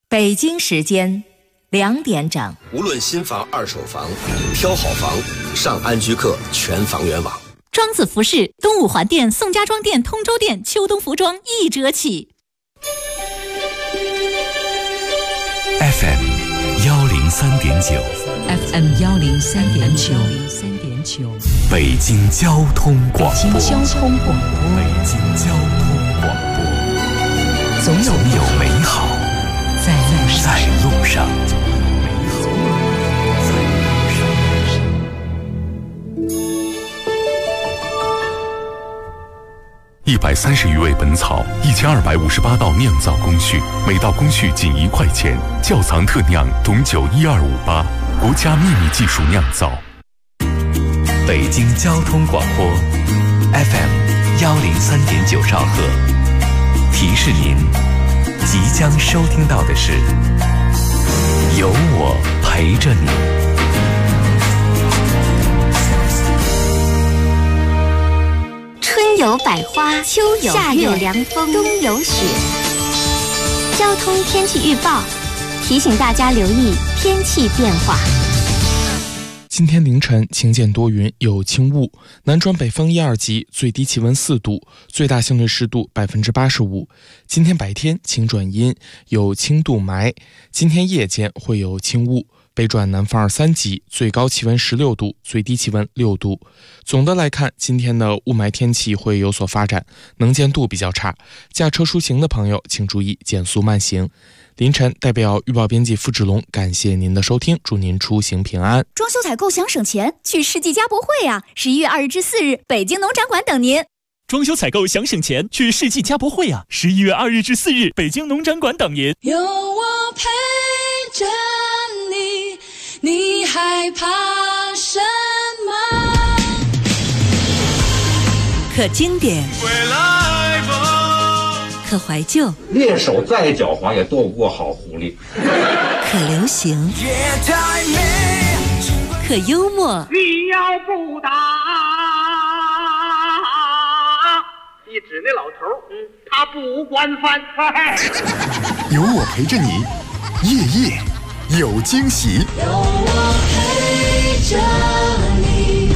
北京时间2点整。 无论新房、二手房，挑好房，上安居客全房源网。 庄子服饰东五环店、宋家庄店、通州店秋冬服装1折起。 FM 103.9 FM 103.9 北京交通广播。 北京交通广播，总有美好在路上。 130余味本草，1258道酿造工序，每道工序仅1块钱。窖藏特酿董酒12588，国家秘密技术酿造。 北京交通广播 FM 103.9兆赫，提示您即将收听到的是有我陪着你。 春有百花，秋有夏有凉风，冬有雪。交通天气预报提醒大家留意天气变化。 今天凌晨晴间多云，有轻雾，南转北风1、2级，最低气温4度，最大相对湿度85%。今天白天晴转阴，有轻度霾。今天夜间会有轻雾，北转南风2、3级，最高气温16度，最低气温6度。总的来看，今天的雾霾天气会有所发展，能见度比较差，驾车出行的朋友请注意减速慢行。凌晨代表预报编辑付志龙感谢您的收听，祝您出行平安。 装修采购想省钱，去世纪家博会啊！11月2日至4日，北京农展馆等您。 装修采购想省钱，去世纪家博会啊！11月2日至4日，北京农展馆等您。 有我陪着你，你害怕什么？ 可经典，可怀旧， 猎手再狡猾也斗不过好狐狸。 可流行，可幽默。 你要不打，一指那老头，他不惯犯。 有我陪着你，夜夜有惊喜。 有我陪着你。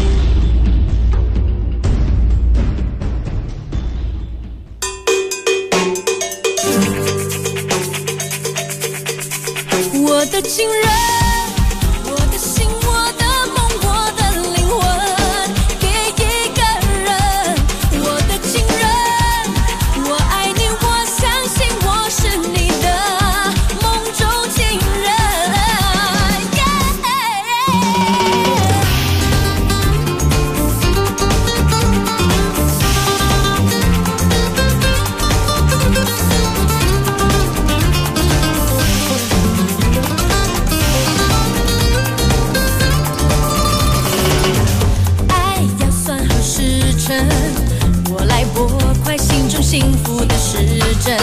我的情人，我的心，我的梦，我的灵魂，给一个人。我的情人，我爱你，我相信我是你的梦中情人。我来拨快心中幸福的时针。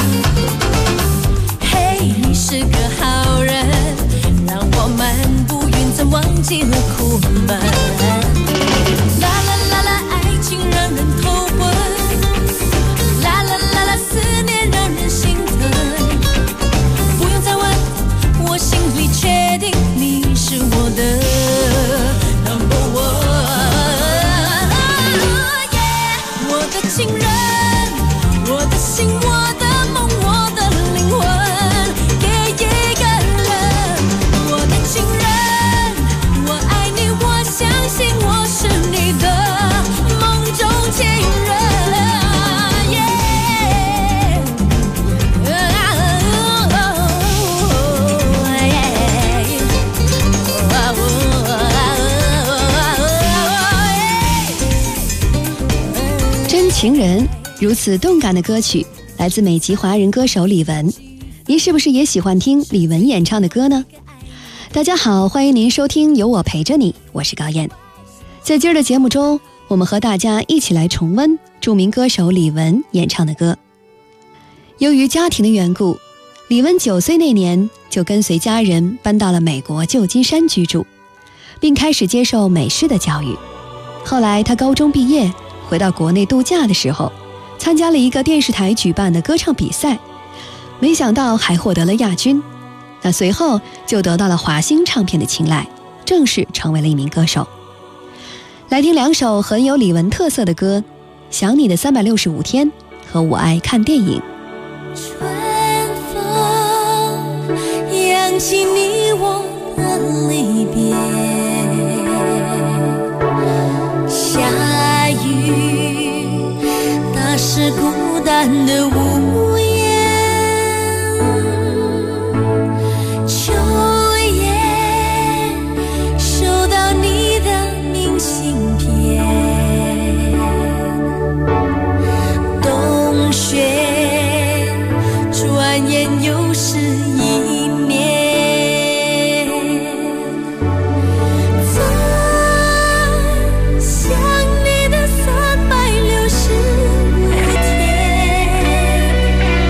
嘿，你是个好人，让我漫步云层忘记了苦闷。啦啦啦啦，爱情让人头昏，啦啦啦啦，思念让人心疼。不用再问，我心里确定你是我的 number one。情人，我的心，我的梦，我的灵魂，给一个人。我的情人，我爱你，我相信我是你的梦中情人。 真情人，如此动感的歌曲来自美籍华人歌手李玟，您是不是也喜欢听李玟演唱的歌呢？大家好，欢迎您收听有我陪着你，我是高燕。在今儿的节目中，我们和大家一起来重温著名歌手李玟演唱的歌。由于家庭的缘故，李玟9岁那年就跟随家人搬到了美国旧金山居住，并开始接受美式的教育。后来她高中毕业回到国内度假的时候，参加了一个电视台举办的歌唱比赛， 没想到还获得了亚军。那随后就得到了华星唱片的青睐，正式成为了一名歌手。来听两首很有李玟特色的歌，《想你的365天》和《我爱看电影》。 春风扬起你我的离别，下雨打湿孤单的屋檐，秋夜收到你的明信片，冬雪转眼又是一年，在想你的365天，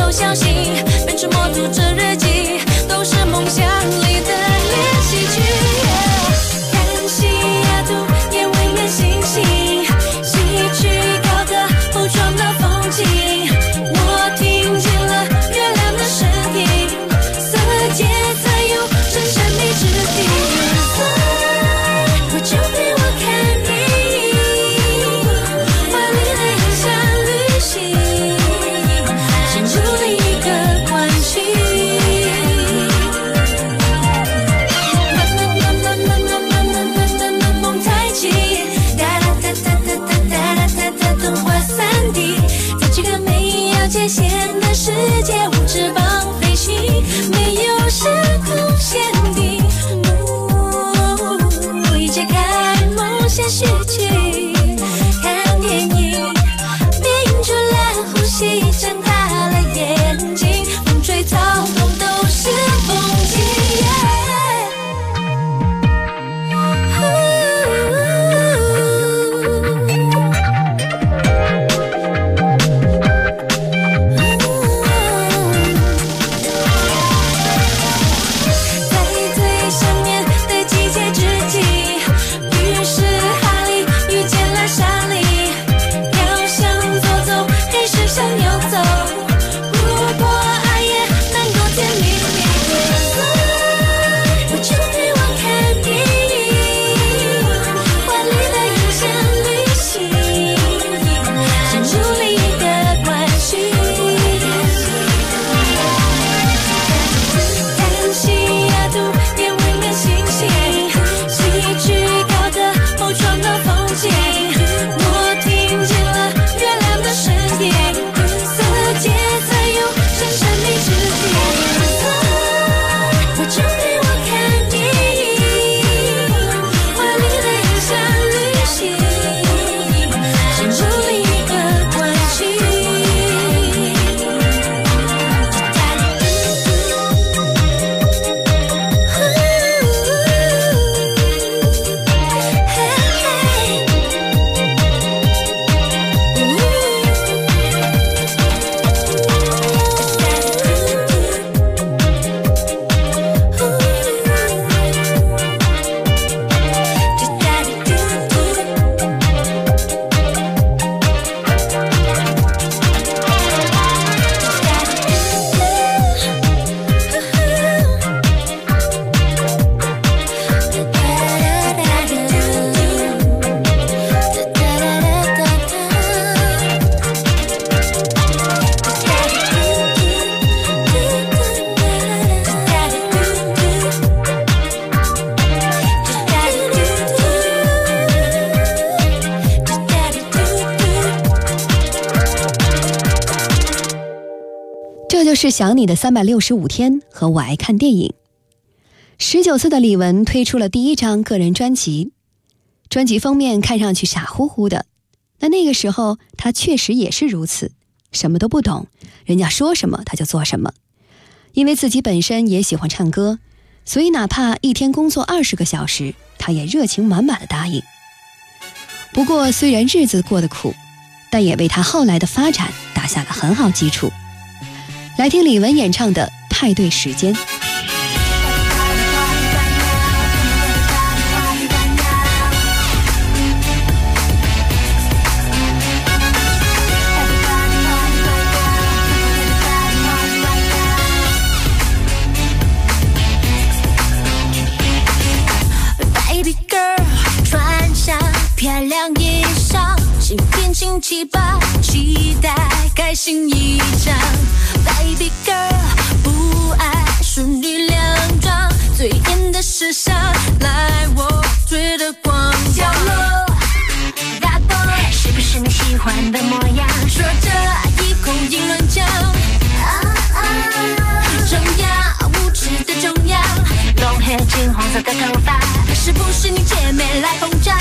都小心，变成默读着日记，都是梦想里的练习曲。看西雅图夜未眠星星，戏曲高歌后窗的风景，我听见了月亮的声音，色阶才有真神秘之地。我就陪我看电影，华丽的影像旅行，伸出了一个关系。梦太近，哒哒哒哒哒哒哒哒哒，童话3D，在这个没有界限的世界，无翅膀飞行，没有时空限定。一解开梦想序曲，看电影，屏住了呼吸，睁大了眼睛，风吹草动都是风景。在最想念的季节之际，于是哈利遇见了莎莉，要想走走，还是想游走，不过爱也能够甜蜜蜜。我就陪我看电影，华丽的影像旅行，伸出了一个关系。看西雅图夜未眠星星，戏曲高歌后窗的风景，我听见了月亮的声音，色阶才有真神秘之地。我就陪我看电影，华丽的影像旅行，伸出了一个关系。 这就是想你的365天和我爱看电影。19岁的李玟推出了第一张个人专辑，专辑封面看上去傻乎乎的，那个时候她确实也是如此，什么都不懂，人家说什么她就做什么。因为自己本身也喜欢唱歌，所以哪怕一天工作20个小时，她也热情满满的答应。不过虽然日子过得苦，但也为她后来的发展打下了很好基础。来听李玟演唱的《派对时间》。 Baby girl， 穿上漂亮衣裳，心变轻气吧，期待开心一场。Baby girl， 不爱淑女两装，最艳的时尚，来我追的光角落。大 boy， 是不是你喜欢的模样？说着一口英伦讲，重要无耻的重要，long hair 金黄色的头发，是不是你姐妹来捧场？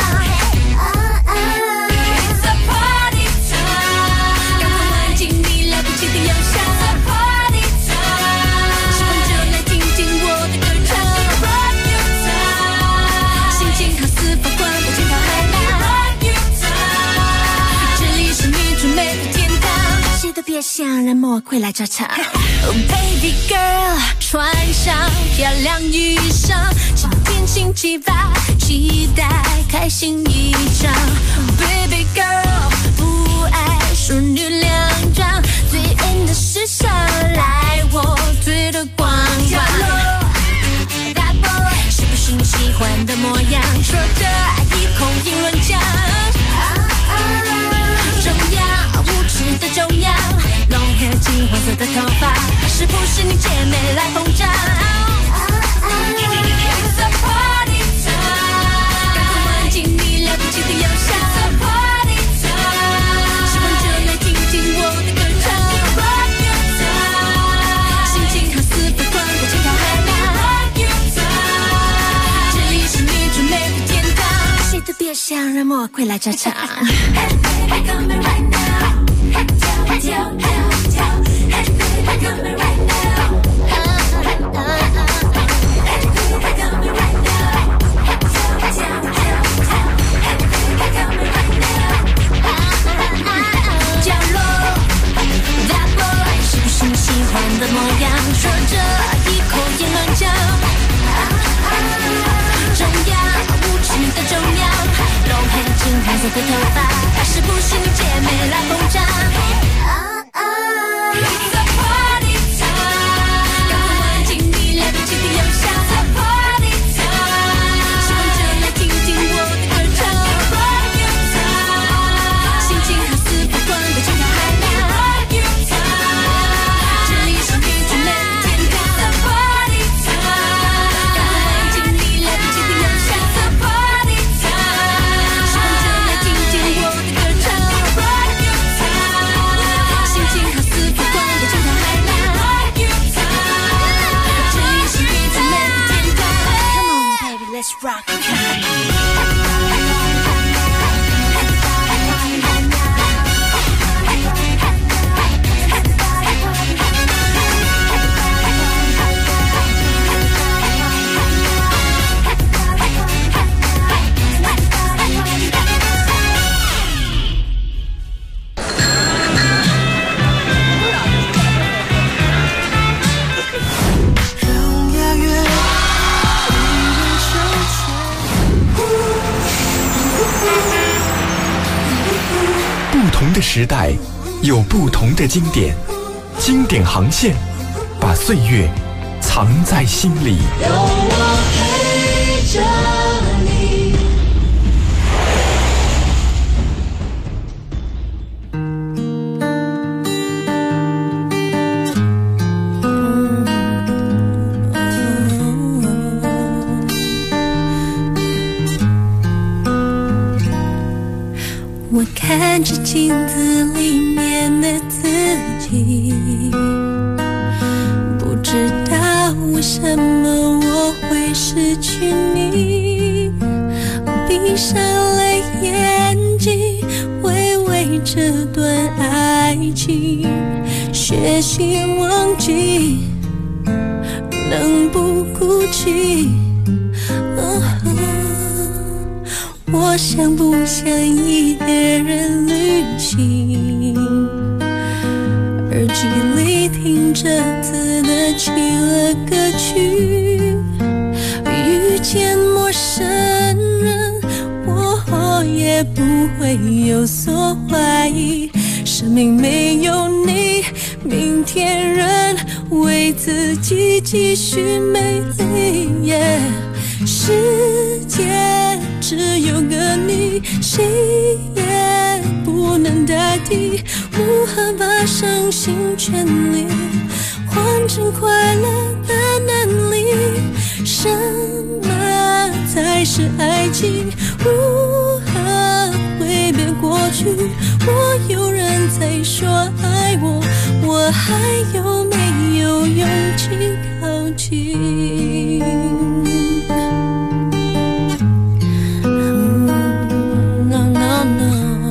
别想来模魔鬼来找茬。Oh baby girl， 穿上漂亮衣裳，今天星期8，期待开心一场。Baby girl， 不爱淑女两张，最 in 的时尚，来我推的光光。大 boy， 是不是你喜欢的模样？说着一口英伦腔。中央，无耻的中央， long hair 金黄色的头发，是不是你姐妹来捧场？ It's a party time， 赶快玩进你了不起的忧伤。 It's a party time， 喜欢就来听听我的歌唱。 Rock your time， 心情好似疯狂的心跳海浪。 Rock your time， 这里是你准备的天堂，谁都别想让魔鬼来找茬。 Hey baby come right now， 跳跳跳跳 ，Hey baby come right now， Hey baby come right now， 跳跳跳跳 ，Hey baby come right now， 角落 ，That boy 是不是你喜欢的模样？说着一口英伦腔。中央，无耻的中央，浓黑金黄色的头发，是不是你姐妹来捧场？ It's a party time， 赶快玩进你了不起的忧伤。 It's a party time， 喜欢就来听听我的歌唱。 Rock your time， 心情好似疯狂的心跳海浪。 Rock your time， 这里是你最美的天堂。 It's a party time， 赶快玩进你了不起的忧伤。 It's a party time， 喜欢就来听听我的歌唱。 Rock your time， 心情好似疯狂的心跳海浪。 Rock your time， 这里是你最美的天堂。 Come on baby let's rock it。 不同的时代有不同的经典，经典航线把岁月藏在心里。 有我陪着你。我看着镜子里面的自己，不知道为什么我会失去你。闭上了眼睛，回味这段爱情，学习忘记，能不哭泣。我想不想一个人旅行？耳机里听着自得其乐歌曲，遇见陌生人，我也不会有所怀疑。生命没有你，明天仍为自己继续美丽。世界只有个你，谁也不能代替。无憾把伤心全力换成快乐的能力。什么才是爱情？如何挥别过去？我有人在说爱我，我还有没有勇气靠近？No no no，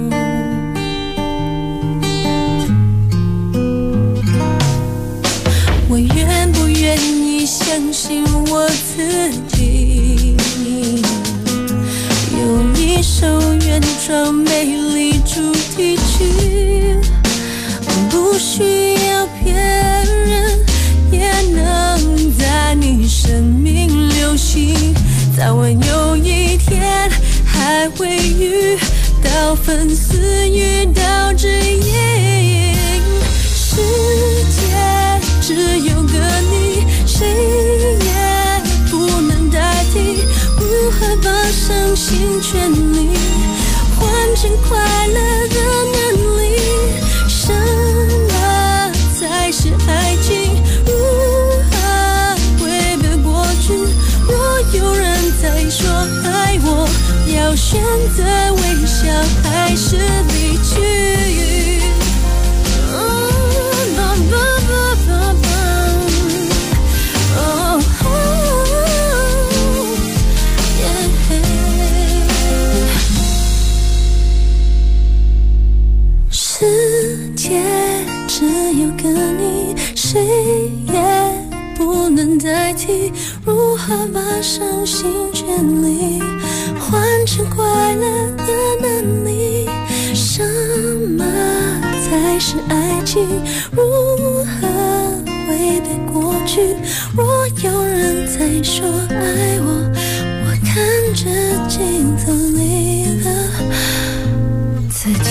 我愿不愿意相信我自己？有一首原创美丽主题曲，不需要们私语到指引。世界只有个你，谁也不能代替。如何把伤心全力换成快乐的能力？什么才是爱情？如何挥别过去？若有人在说爱我，要选择微笑还是离去？世界只有个你，谁也不能代替。如何把伤心全力换成快乐的能力？什么才是爱情？如何挥别过去？若有人在说爱我，我看着镜头里的自己。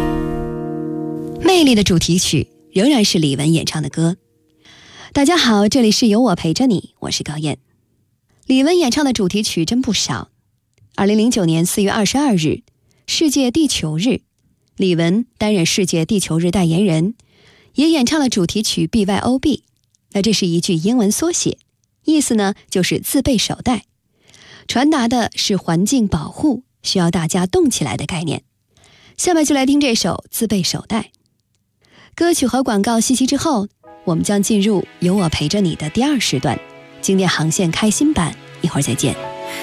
魅力的主题曲仍然是李玟演唱的歌。大家好，这里是有我陪着你，我是高燕。李玟演唱的主题曲真不少。2009年4月22日，世界地球日，李玟担任世界地球日代言人，也演唱了主题曲 BYOB。 那这是一句英文缩写，意思呢就是自备手袋，传达的是环境保护需要大家动起来的概念。下面就来听这首自备手袋。歌曲和广告信息之后，我们将进入有我陪着你的第2时段，经典航线开心版，一会儿再见。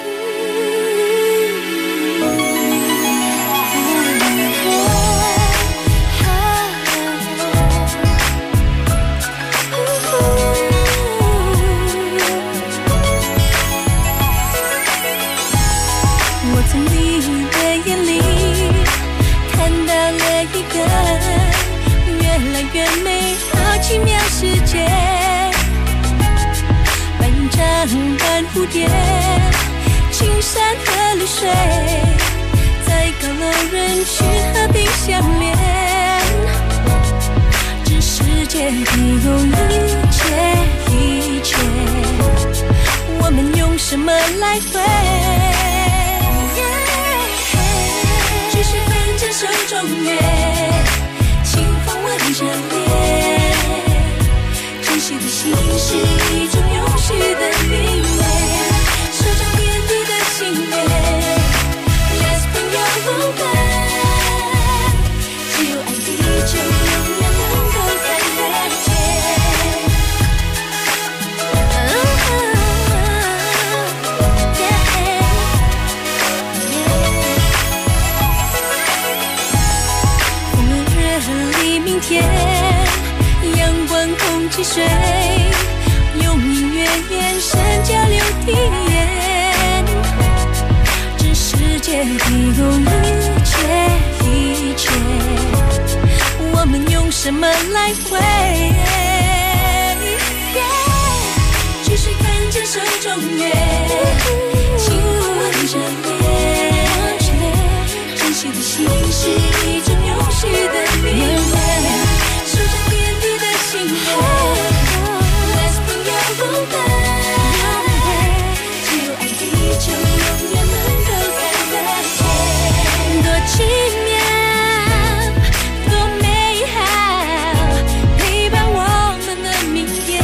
我从你的眼里看到了一个越来越美好奇妙世界，白云长伴蝴蝶，青山和绿水，在高楼人群和平相连。这世界提供一切，我们用什么来回？继续看着手中月，清风吻着脸，珍惜的心是一种永续的明媚，手掌点滴的心愿 Let's bring your home back， 只有爱地球永远能够看得见。明天阳光空气水，用音乐眼神交流体验，这世界提供一切，我们用什么来回？继续看着手中月，轻吻着脸，珍惜的心是一种永续的明媚，手掌点滴的心愿 Let's bring your home back， 只有爱地球永远能够看得见。多奇妙，多美好，陪伴我们的明天。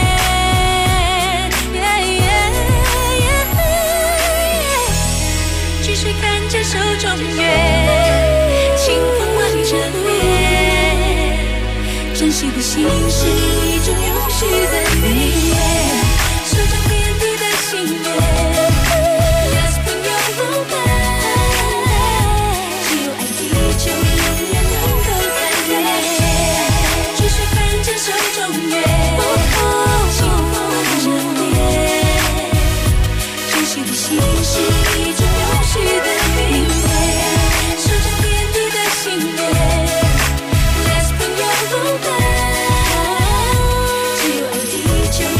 继续看着手中月，清风吻着脸，珍惜的心是一种永续的明媚，手掌点滴的心愿 Let's bring your home back， 只有爱地球永远能够看得见。继续看着手中月，清风吻着脸，珍惜的心是一种永续的明媚，手掌点滴的心愿 Let's bring your home back， 只有爱地球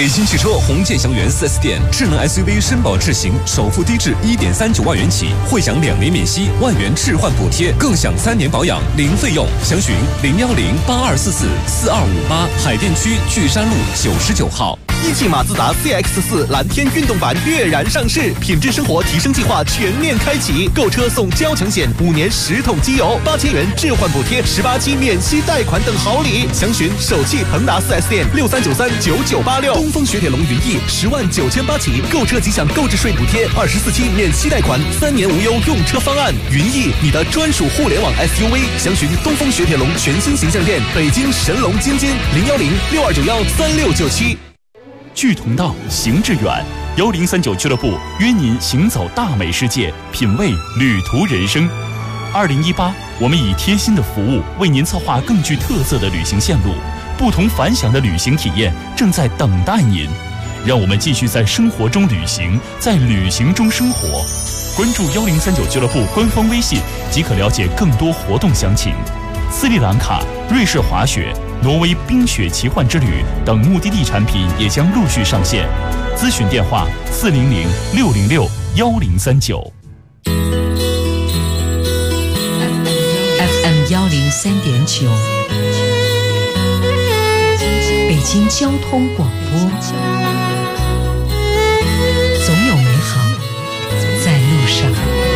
京汽车红建祥园 4S 店，智能 SUV 绅宝智行，首付低至1.39万元起，会享2年免息，1万元置换补贴，更享3年保养零费用。详询010-8244-4258，海淀区巨山路99号。 一汽马自达 CX-4 蓝天运动版跃然上市，品质生活提升计划全面开启，购车送交强险，5年10桶机油，8000元置换补贴，18期免息贷款等好礼。详询首汽恒达 4S 店63939986，东风雪铁龙云逸109800起，购车即享购置税补贴，24期免息贷款，3年无忧用车方案。云逸，你的专属互联网 SUV。详询东风雪铁龙全新形象店，北京神龙津津010-6291-3697。 聚同道，行致远，1039俱乐部约您行走大美世界，品味旅途人生。2018，我们以贴心的服务为您策划更具特色的旅行线路，不同凡响的旅行体验正在等待您。让我们继续在生活中旅行，在旅行中生活。关注1039俱乐部官方微信即可了解更多活动详情。斯里兰卡、瑞士滑雪、挪威冰雪奇幻之旅等目的地产品也将陆续上线。咨询电话400-606-1039。 FM 103.9，北京交通广播，总有美好在路上。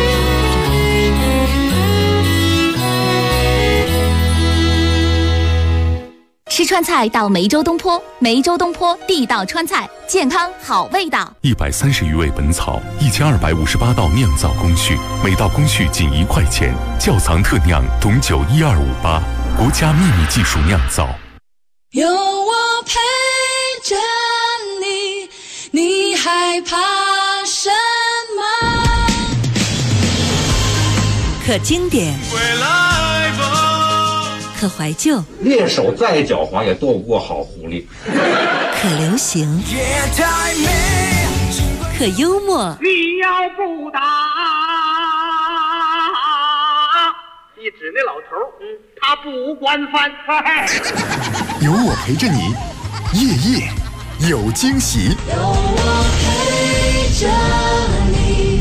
吃川菜到梅州东坡，梅州东坡地道川菜，健康好味道。 130余味本草，1258道酿造工序，每道工序仅1块钱。窖藏特酿董酒12588，国家秘密技术酿造。 有我陪着你，你害怕什么？ 可经典，可怀旧， 猎手再狡猾也躲不过好狐狸。 可流行，可幽默。 你要不打，一指那老头，他不惯犯。 有我陪着你，夜夜有惊喜。 有我陪着你。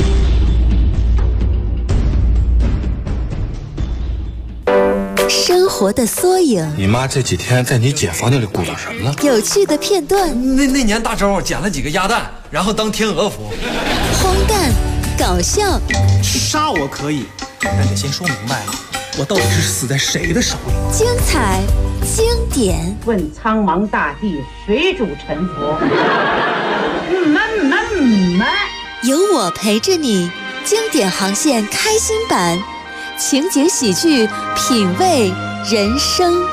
生活的缩影， 你妈这几天在你姐房间里鼓捣什么了？ 有趣的片段。 那年大周捡了几个鸭蛋，然后当天鹅服。 荒诞，搞笑。 杀我可以，但得先说明白了，我到底是死在谁的手里？ 精彩，经典。 问苍茫大地，谁主沉浮？ 有我陪着你，经典航线开心版。情景喜剧，品味人生。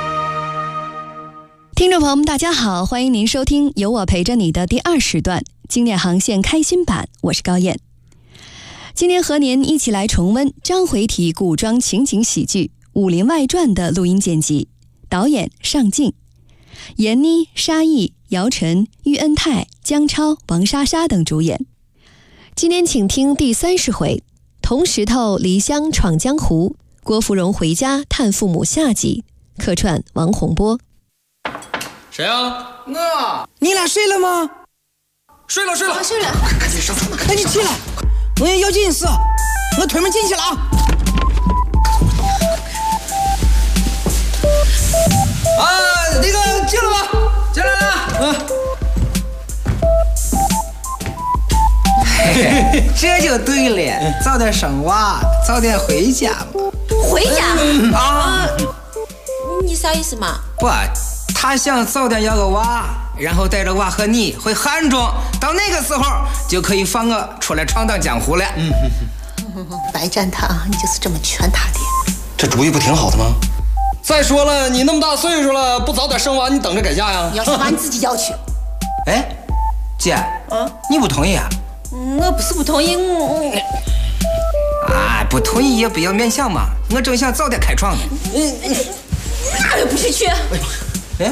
听众朋友们大家好，欢迎您收听有我陪着你的第2时段经典航线开心版，我是高燕。今天和您一起来重温章回体古装情景喜剧《武林外传》的录音剪辑，导演尚敬，闫妮、沙溢、姚晨、喻恩泰、姜超、王莎莎等主演。今天请听第30回铜石头离乡闯江湖，郭芙蓉回家探父母下集，客串王洪波。 谁啊？ 我。你俩睡了吗？ 睡了。 睡了。 赶紧上厕所。 赶紧去了，我也要紧事，我推门进去了啊。那个进了吧，进来了。这就对了，早点生娃，早点回家嘛。 回家？ 啊？ 你啥意思嘛？ 不，他想早点要个娃，然后带着娃和你回汉中，到那个时候就可以放我出来闯荡江湖了。 白占他，你就是这么劝他的。 这主意不挺好的吗？ 再说了，你那么大岁数了，不早点生娃，你等着改嫁呀？ 要生娃你自己要去。 哎，姐，你不同意啊？ 我不是不同意， 不同意也不要勉强嘛，我正想早点开创呢。 哪里不许去？ 哎，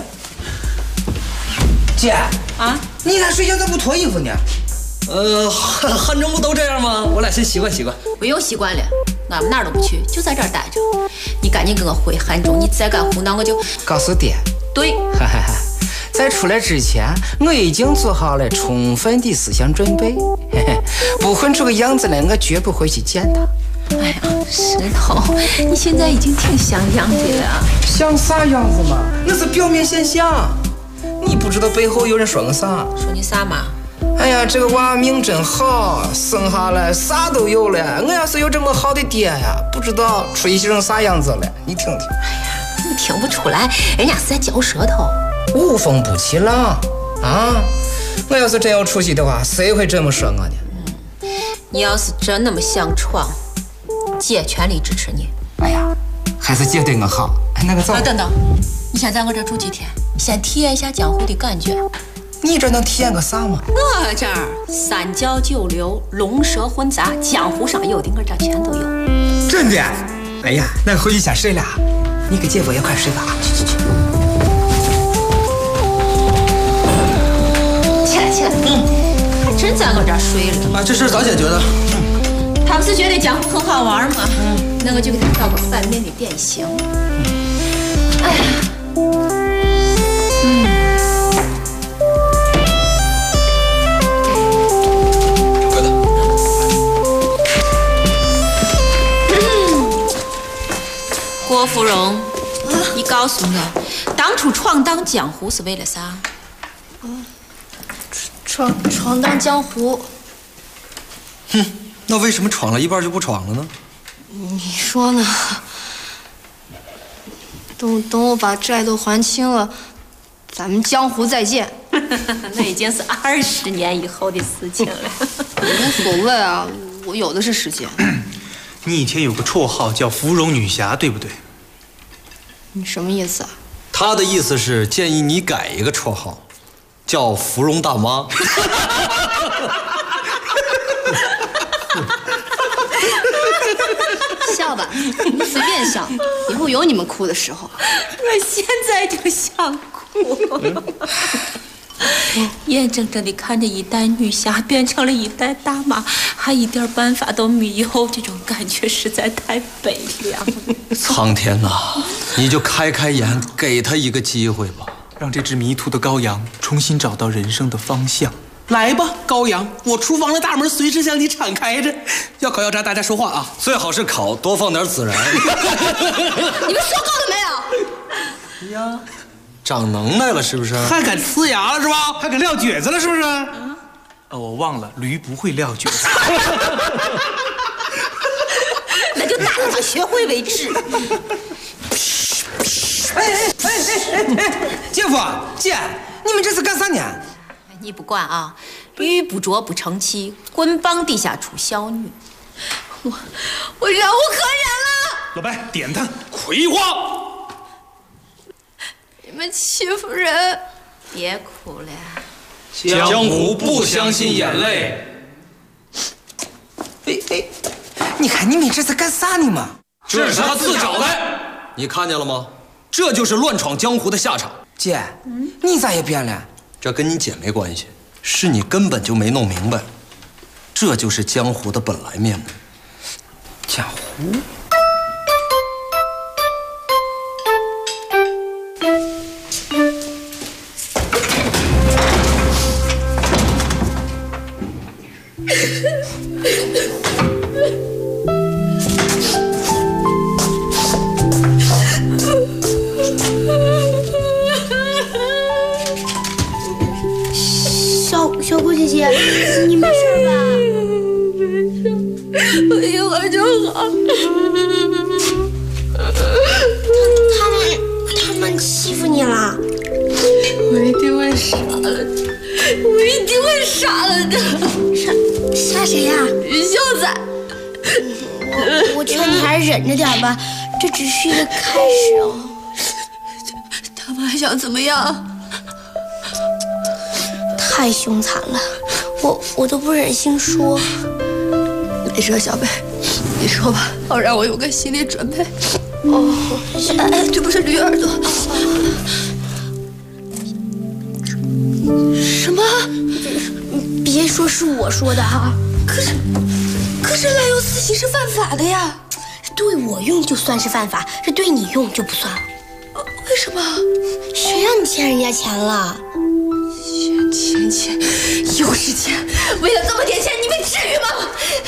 姐啊，你俩睡觉咋不脱衣服呢？ 汉中不都这样吗？我俩先习惯习惯。 不用习惯了，俺们哪儿都不去，就在这儿待着。你赶紧跟我回汉中，你再敢胡闹我就告诉爹。 对， 在出来之前，我已经做好了充分的思想准备。嘿嘿，不混出个样子来，我绝不会去见他。 哎呀，石头，你现在已经挺像样的了。 像啥样子嘛？那是表面现象。你不知道背后有人说我啥？ 说你啥嘛？ 哎呀，这个娃命真好，生下来啥都有了。我要是有这么好的爹呀，不知道出息成啥样子了。你听听。 哎呀，你听不出来，人家是在嚼舌头。 无风不起浪啊！我要是真有出息的话，谁会这么说我呢？ 你要是真那么想闯，姐全力支持你。 哎呀，还是姐对我好。那个走。 等等，你先在我这住几天，先体验一下江湖的感觉。 你这能体验个啥嘛？ 我这儿三教九流，龙蛇混杂，江湖上有的我这全都有。 真的？哎呀，那回去先睡了。你给姐夫也快睡吧。去。 起来。还真在我这儿睡了。 啊，这事咋解决的？ 他不是觉得江湖很好玩吗？那我就给他找个反面的典型。哎呀。郭芙蓉，你告诉我，当初闯荡江湖是为了啥？ 闯荡江湖。 那为什么闯了一半就不闯了呢？ 你说呢？等我把债都还清了，咱们江湖再见。 那已经是20年以后的事情了。 无所谓啊，我有的是时间。 你以前有个绰号叫芙蓉女侠，对不对？ 你什么意思啊？ 他的意思是建议你改一个绰号，叫芙蓉大妈。 笑吧，你随便笑，以后有你们哭的时候。 我现在就想哭。眼睁睁地看着一代女侠变成了一代大妈，还一点办法都没有，这种感觉实在太悲凉了。 苍天呐，你就开眼，给他一个机会吧，让这只迷途的羔羊重新找到人生的方向。来吧，羔羊，我厨房的大门随时向你敞开着。要烤要炸，大家说话啊！最好是烤，多放点孜然。 你们说够了没有？ 呀，长能耐了是不是？ 还敢呲牙了是吧？还敢撂蹶子了是不是？我忘了，驴不会撂蹶子。 那就打到他学会为止。 姐夫姐，你们这是干啥呢？ 你不管啊，玉不琢不成器，棍棒底下出小女。我忍无可忍了。 老白点他，葵花。 你们欺负人！ 别哭了。 江湖不相信眼泪。 你看你们这是干啥呢嘛？ 这是他自找的，你看见了吗？这就是乱闯江湖的下场。 姐，你咋也变了？ 这跟你姐没关系，是你根本就没弄明白，这就是江湖的本来面目。 江湖。 小顾姐姐，你没事吧？ 没事，我一会儿就好。 他们欺负你了？ 我一定会杀了他，我一定会杀了他。 杀谁呀？ 于秀才。 我劝你还是忍着点吧，这只是一个开始哦。 他们还想怎么样？ 太凶残了，我都不忍心说。 没事，小贝，你说吧，好让我有个心理准备。这不是驴耳朵。什么？ 别说是我说的哈。 可是滥用私刑是犯法的呀。 对我用就算是犯法，是对你用就不算了。 为什么？谁让你欠人家钱了？ 钱，又是钱！为了这么点钱，你们至于吗？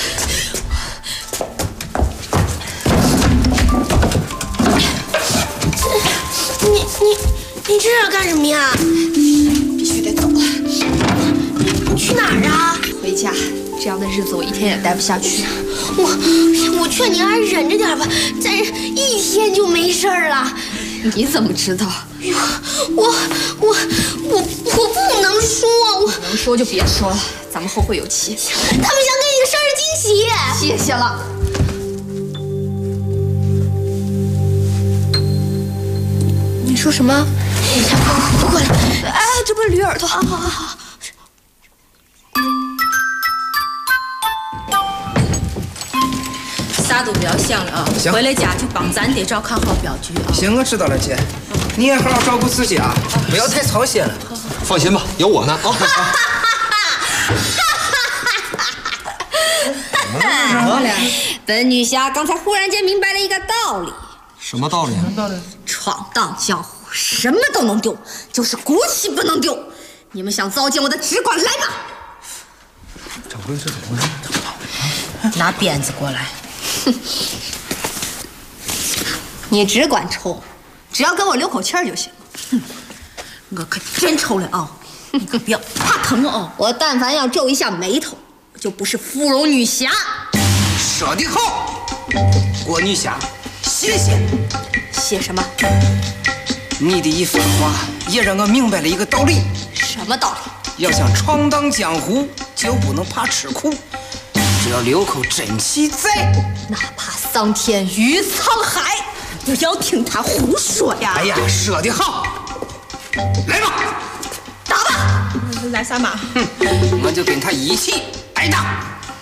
你这是干什么呀？ 必须得走了。 你去哪儿啊？ 回家。这样的日子我一天也待不下去。 我劝你还是忍着点吧，再忍一天就没事了。 你怎么知道？ 我不能说， 能说就别说了，咱们后会有期。 他们想给你个生日惊喜。 谢谢了。 你说什么？快过来！ 哎，这不是驴耳朵。 好。 啥都不要想了啊！回了家就帮咱爹照看好镖局啊！ 行，我知道了，姐。你也好好照顾自己啊，不要太操心了。 放心吧，有我呢啊！ 本女侠刚才忽然间明白了一个道理。 什么道理？ 闯荡江湖，什么都能丢，就是骨气不能丢。你们想糟践我的只管来吧！ 掌柜，这怎么回事？ 拿鞭子过来。你只管抽，只要给我留口气儿就行。我可真抽了啊！你可不要怕疼哦。我但凡要皱一下眉头，我就不是芙蓉女侠。 说得好，郭女侠，谢谢。 谢什么？ 你的一番话也让我明白了一个道理。 什么道理？ 要想闯荡江湖，就不能怕吃苦。只要留口真气在， 哪怕桑田与沧海，不要听他胡说呀！ 哎呀，说得好，来吧， 打吧！来啥嘛？ 我就跟他一起挨打。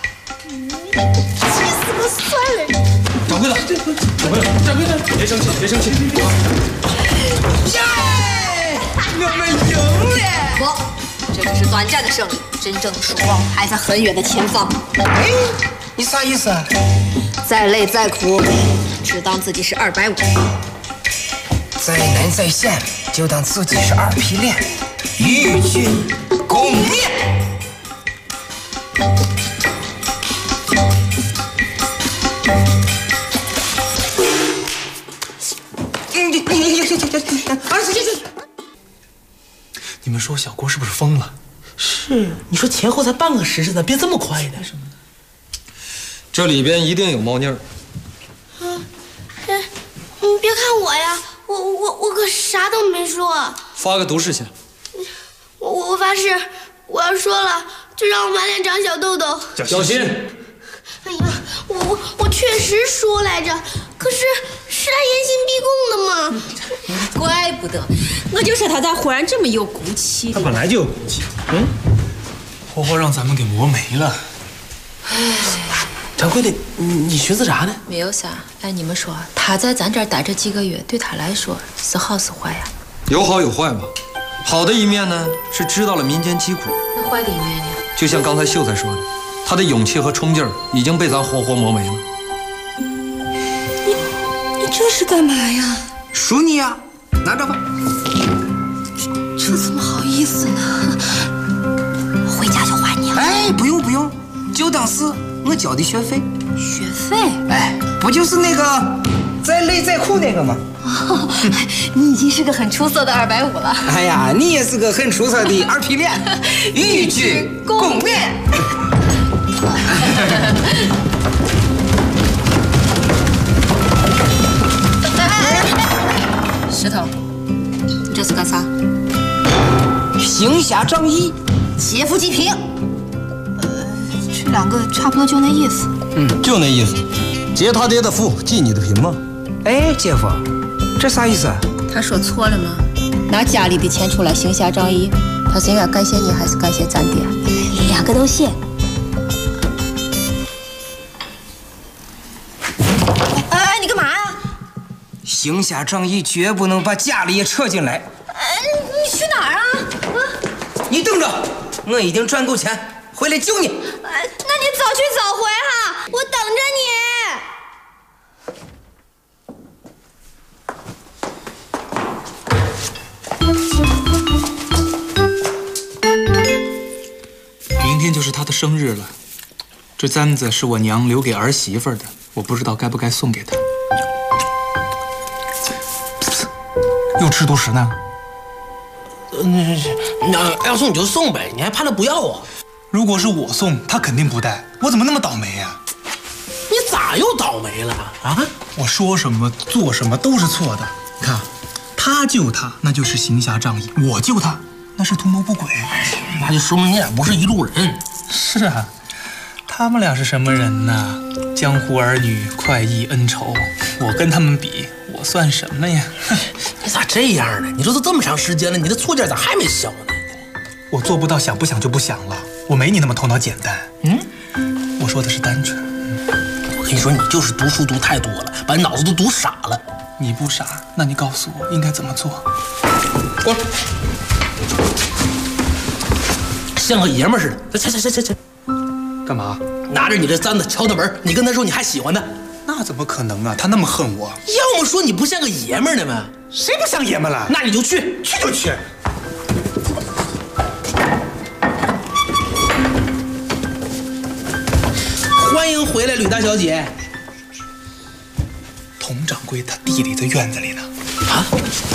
气死我算了！ 掌柜的，掌柜的，别生气，别生气。 耶！我们赢了！ 不，这只是短暂的胜利，真正的曙光还在很远的前方。 哎，你啥意思啊？ 再累再苦，只当自己是250。 再难再险，就当自己是2匹练，与君共勉。 你们说小郭是不是疯了？是，你说前后才半个时辰呢，别这么快呢。 这里边一定有猫腻儿。 你别看我呀，我可啥都没说。 发个毒誓去。 我发誓，我要说了，就让我满脸长小痘痘。 小心！ 哎呀，我确实说来着，可是他严刑逼供的嘛。 怪不得，我就说他咋忽然这么有骨气。 他本来就有骨气，活活让咱们给磨没了。 唉， 掌柜的，你寻思啥呢？ 没有啥。哎，你们说，他在咱这儿待这几个月，对他来说是好是坏呀？ 有好有坏吧。好的一面呢，是知道了民间疾苦。 那坏的一面呢？ 就像刚才秀才说的，他的勇气和冲劲儿已经被咱活活磨没了。 你这是干嘛呀？ 数你呀，拿着吧。 这怎么好意思呢？回家就还你了。 哎，不用，就当是我交的学费。 学费？ 哎，不就是那个再累再苦那个吗？ 哦，你已经是个很出色的250了。 哎呀，你也是个很出色的2匹练，与君共勉。 石头，你这是干啥？ 行侠仗义， 劫富济贫。这2个差不多就那意思。 就那意思，劫他爹的富，济你的贫吗？ 哎，姐夫，这啥意思啊？ 他说错了吗？拿家里的钱出来行侠仗义，他是应该感谢你，还是感谢咱爹？2个都谢。哎，你干嘛呀？ 行侠仗义绝不能把家里也扯进来。 你去哪儿啊？ 你等着，我已经赚够钱，回来救你。 那你早去早回哈，我等着你。 她的生日了，这簪子是我娘留给儿媳妇的，我不知道该不该送给她。又吃独食呢？ 那要送你就送呗，你还怕她不要啊？ 如果是我送，她肯定不带。我怎么那么倒霉呀？ 你咋又倒霉了啊？ 我说什么做什么都是错的。你看，他救她那就是行侠仗义，我救她那是图谋不轨。 那就说明你俩不是一路人。 是啊，他们俩是什么人呢？江湖儿女，快意恩仇。我跟他们比，我算什么呀？ 你咋这样呢？你说都这么长时间了，你的错觉咋还没消呢？ 我做不到想不想就不想了，我没你那么头脑简单。我说的是单纯。 我跟你说，你就是读书读太多了，把你脑子都读傻了。 你不傻，那你告诉我应该怎么做？ 滚！像个爷们似的，去！ 干嘛？ 拿着你这簪子敲他门，你跟他说你还喜欢他？ 那怎么可能啊？他那么恨我， 要么说你不像个爷们儿呢嘛？ 谁不像爷们了？ 那你就去就去。欢迎回来，吕大小姐。 佟掌柜他弟弟在院子里呢。 啊？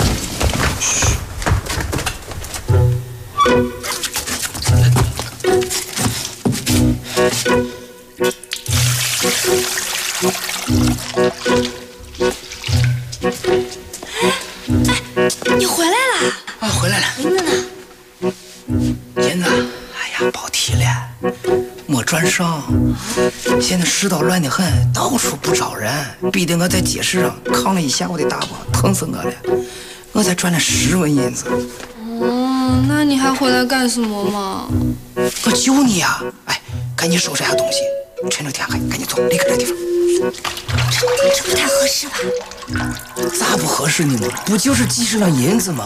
你回来啦？ 啊，回来了。 银子呢？ 银子，哎呀，别提了，没赚上。现在世道乱得很，到处不找人，逼得我在街市上扛了一下午的大包，疼死我了。我才赚了10文银子。 哦，那你还回来干什么嘛？ 我救你呀！哎，赶紧收拾下东西，趁着天黑，赶紧走，离开这地方。 这不太合适吧？ 咋不合适呢？不就是几十两银子吗？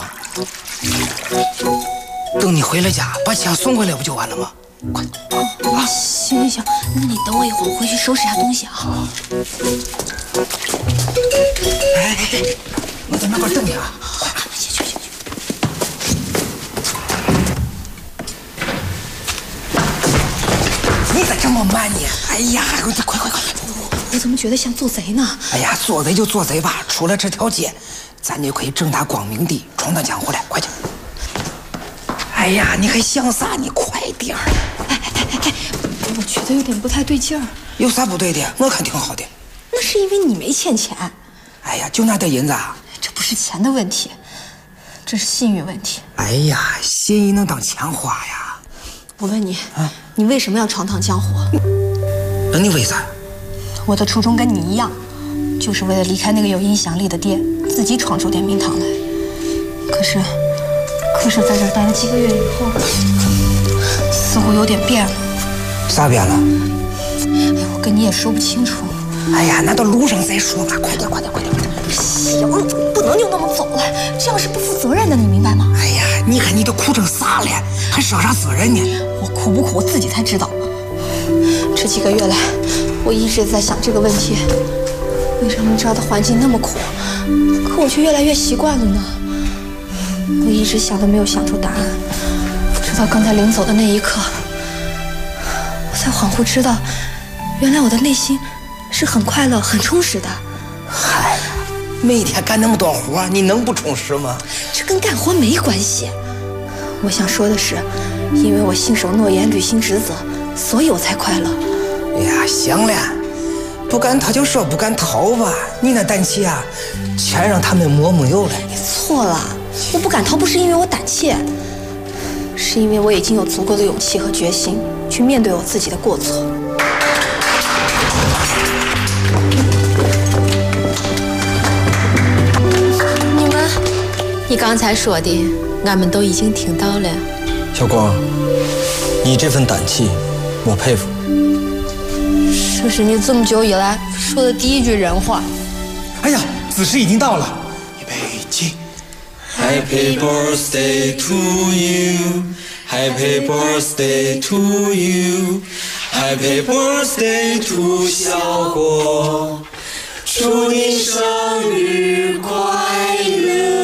等你回了家，把钱送回来不就完了吗？快！ 啊，行，那你等我一会儿，我回去收拾下东西啊。 哎，我在那边等你啊！ 快，去。 你咋这么慢呢？哎呀，快！ 我怎么觉得像做贼呢？ 哎呀，做贼就做贼吧，出了这条街，咱就可以正大光明地闯荡江湖了，快去！哎呀，你还想啥？你快点儿！ 哎，我觉得有点不太对劲儿。 有啥不对的？我看挺好的。 那是因为你没欠钱。 哎呀，就那点银子啊！ 这不是钱的问题，这是信誉问题。 哎呀，信誉能当钱花呀？ 我问你，你为什么要闯荡江湖？ 那你为啥？ 我的初衷跟你一样，就是为了离开那个有影响力的爹，自己闯出点名堂来。可是在这儿待了几个月以后，似乎有点变了。 啥变了？ 哎，我跟你也说不清楚。 哎呀，那到路上再说吧，快点！ 行，不能就那么走了，这样是不负责任的，你明白吗？ 哎呀，你看你都哭成啥了，还伤啥责任呢？ 我苦不苦，我自己才知道。这几个月来，我一直在想这个问题：为什么这儿的环境那么苦，可我却越来越习惯了呢？我一直想都没有想出答案，直到刚才临走的那一刻，我才恍惚知道，原来我的内心是很快乐、很充实的。 嗨，每天干那么多活，你能不充实吗？ 这跟干活没关系。我想说的是，因为我信守诺言、履行职责，所以我才快乐。 哎呀，行了，不敢逃就说不敢逃吧。你那胆气啊，全让他们没有了。 你错了，我不敢逃不是因为我胆怯，是因为我已经有足够的勇气和决心去面对我自己的过错。 你刚才说的，俺们都已经听到了。 小光，你这份胆气，我佩服。 这是你这么久以来说的第一句人话。 哎呀，子时已经到了，预备起。 Happy birthday to you, Happy birthday to you, Happy birthday to 小光，祝你生日快乐。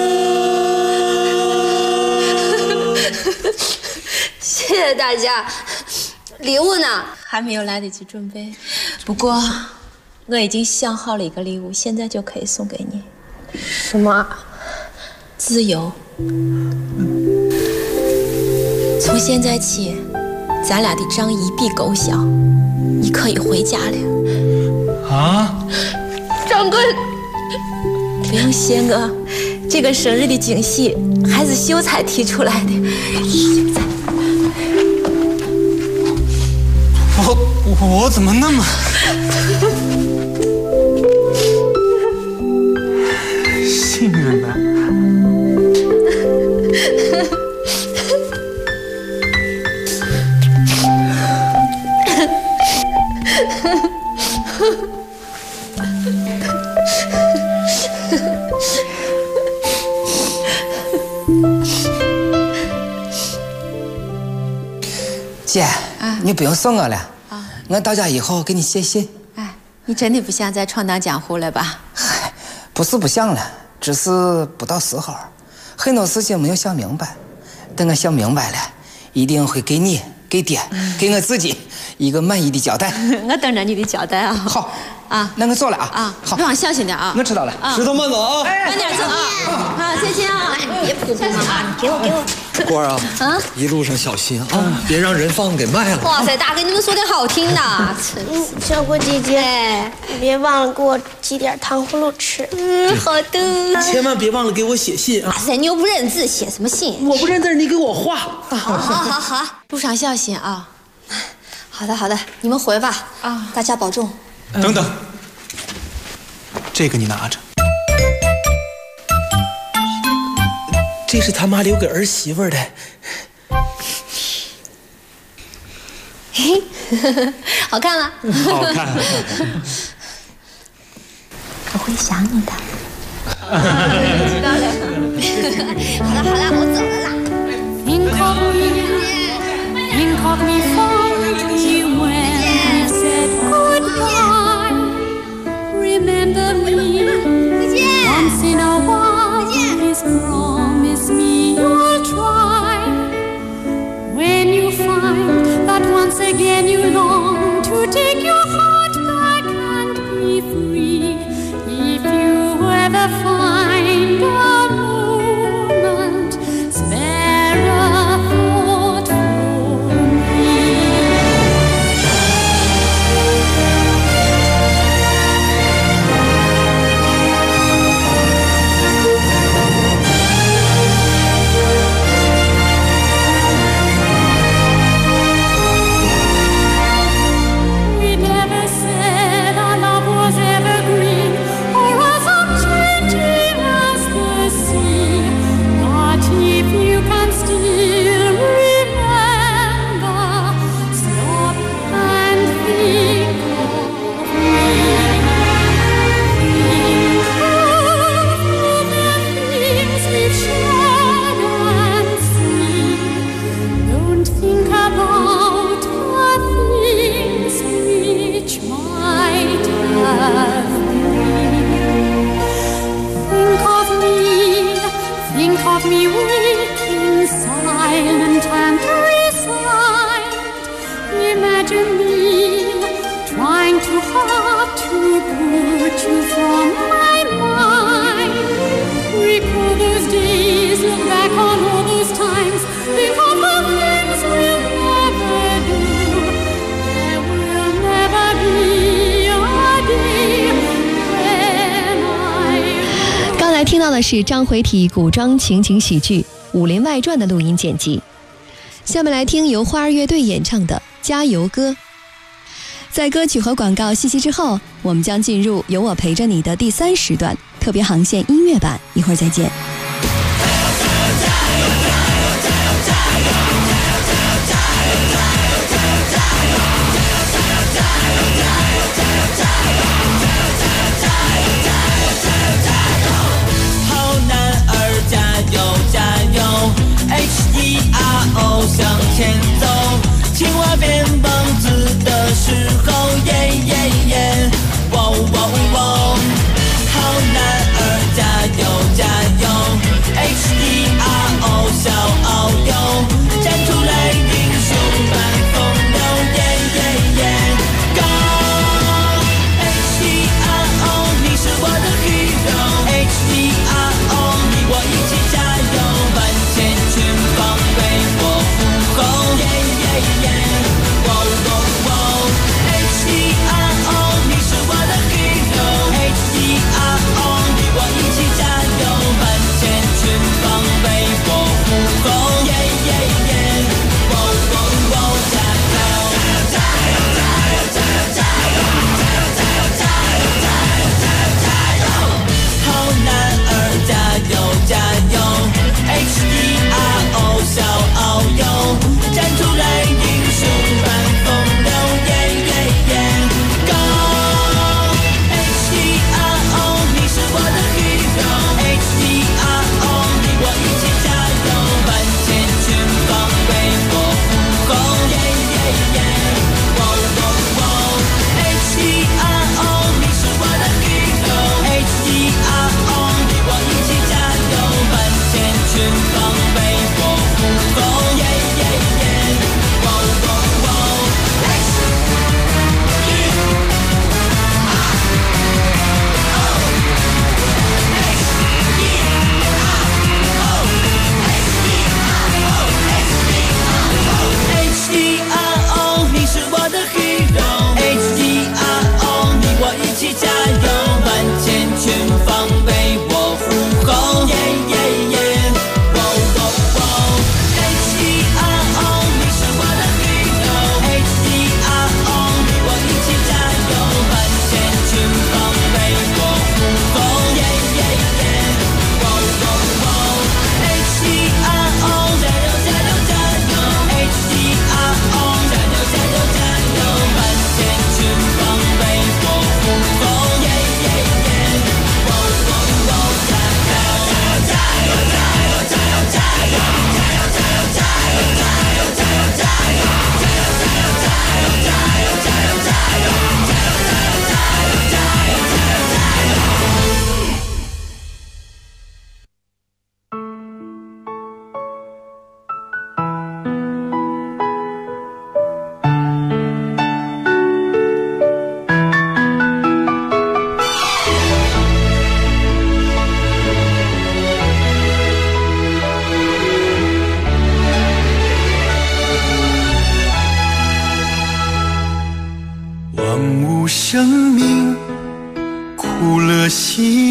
谢谢大家， 礼物呢？ 还没有来得及准备。不过，我已经想好了一个礼物，现在就可以送给你。 什么？ 自由。从现在起，咱俩的账一笔勾销，你可以回家了。 啊？ 掌柜， 不用谢我，这个生日的惊喜还是秀才提出来的。秀才， 我怎么那么信任呢？ 姐，你不用送我了，我到家以后给你写信。 哎，你真的不想再闯荡江湖了吧？ 嗨，不是不想了，只是不到时候，很多事情没有想明白。等我想明白了，一定会给你、给爹、给我自己一个满意的交代。 我等着你的交代啊！ 好啊， 那我走了啊！ 啊， 好， 路上小心点啊！ 我知道了， 石头慢走啊！ 慢点走啊！好，谢谢啊！ 别扑扑嘛，你给我。 官儿啊，一路上小心啊，别让人贩子给卖了。 哇塞，大哥，你们说点好听的。 小果姐姐，别忘了给我寄点糖葫芦吃。 好的。 千万别忘了给我写信啊！ 哇塞，你又不认字，写什么信？ 我不认字，你给我画。 好， 路上小心啊！ 好的，你们回吧。啊，大家保重。 等等，这个你拿着。这是他妈留给儿媳妇的。 嘿，好看吗？ 好看。 我会想你的。知道了。好了，我走了啦。 Think of me fondly when we said goodbye. Remember me once in a while. Please promise me you'll try. When you find that once again you long to take your heart back and be free. If you ever find a moment, spare a thought for me. We never said our love was evergreen or as unchanging as the sea. But if you can still remember, stop and think of me. Think of all the things we've shared and seen. Don't think about the things which might have been. Think of me waking silent and resigned. Imagine me trying too hard to put you from my mind. Recall those days, look back on all those times. Think of the things we'll never do. There will never be a day when I 刚才听到的是章回体古装情景喜剧《武林外传》的录音剪辑。下面来听由花儿乐队演唱的《加油歌》。在歌曲和广告信息之后，我们将进入有我陪着你的第3时段特别航线音乐版，一会儿再见。 好男儿加油加油 ，H-E-R-O 向前走，青蛙变棒子的时候，耶耶耶，哇哇哇！好男儿加油加油 ，H-E-R-O 小遨游，站出来英雄般风流。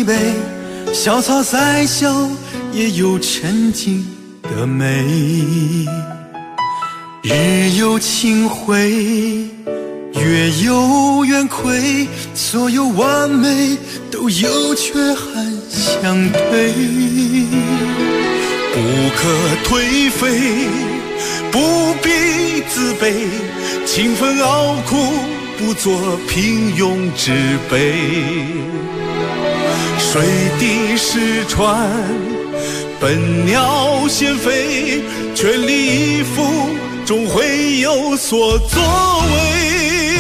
惫，小草再小也有沉静的美。日有清辉，月有圆亏，所有完美都有缺憾相对。不可颓废，不必自卑，勤奋熬苦，不做平庸之辈。水滴石穿，笨鸟先飞，全力以赴，终会有所作为。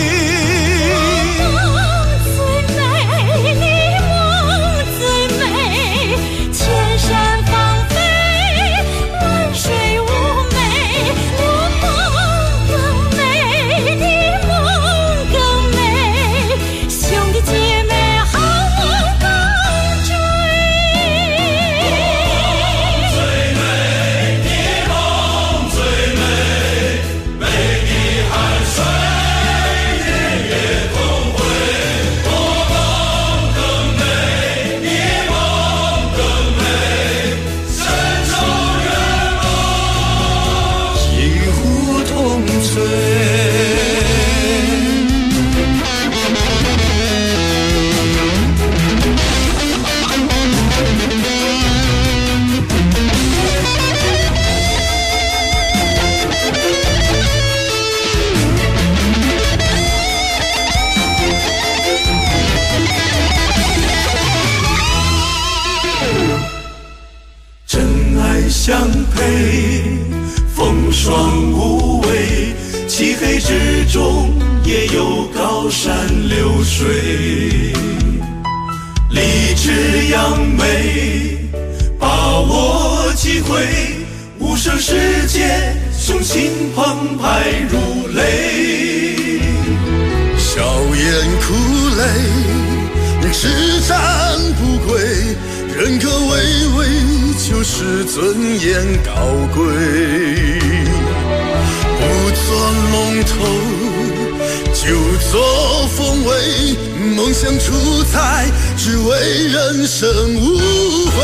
相配，风霜无畏，漆黑之中也有高山流水。立志扬眉，把握机会，无声世界，雄心澎湃如雷。笑颜苦泪，叱咤不归，人格巍巍，就是尊严高贵。不做龙头，就做凤尾，梦想出彩，只为人生无悔。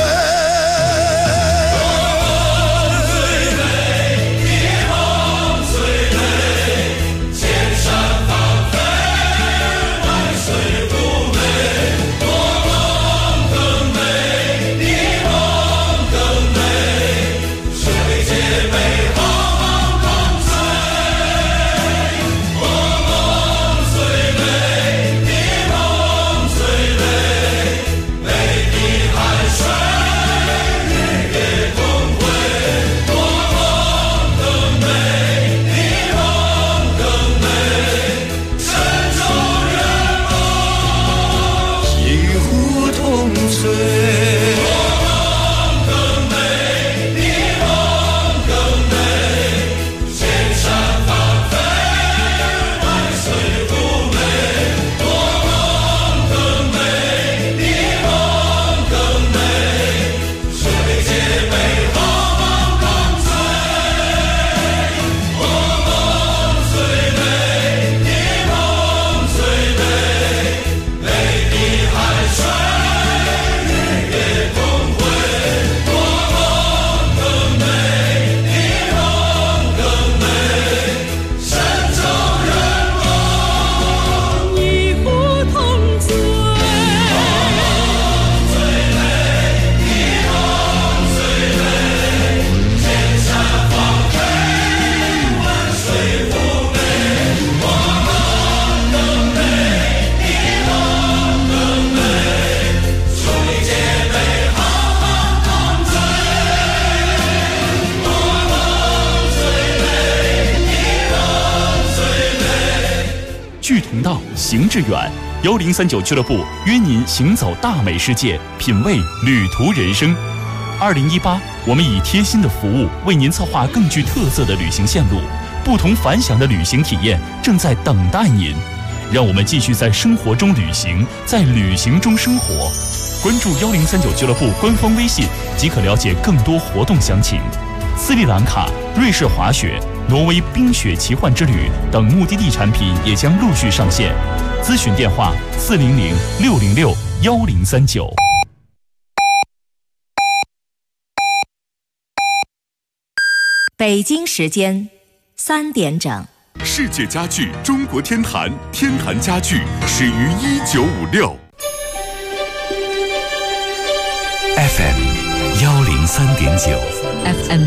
行致远，1039俱乐部约您行走大美世界，品味旅途人生。2018，我们以贴心的服务为您策划更具特色的旅行线路，不同凡响的旅行体验正在等待您。让我们继续在生活中旅行，在旅行中生活。关注1039俱乐部官方微信即可了解更多活动详情。斯里兰卡、瑞士滑雪、挪威冰雪奇幻之旅等目的地产品也将陆续上线。咨询电话：400-606-1039。 北京时间3点整。 世界家具中国天坛，天坛家具始于1956。 FM 103.9 FM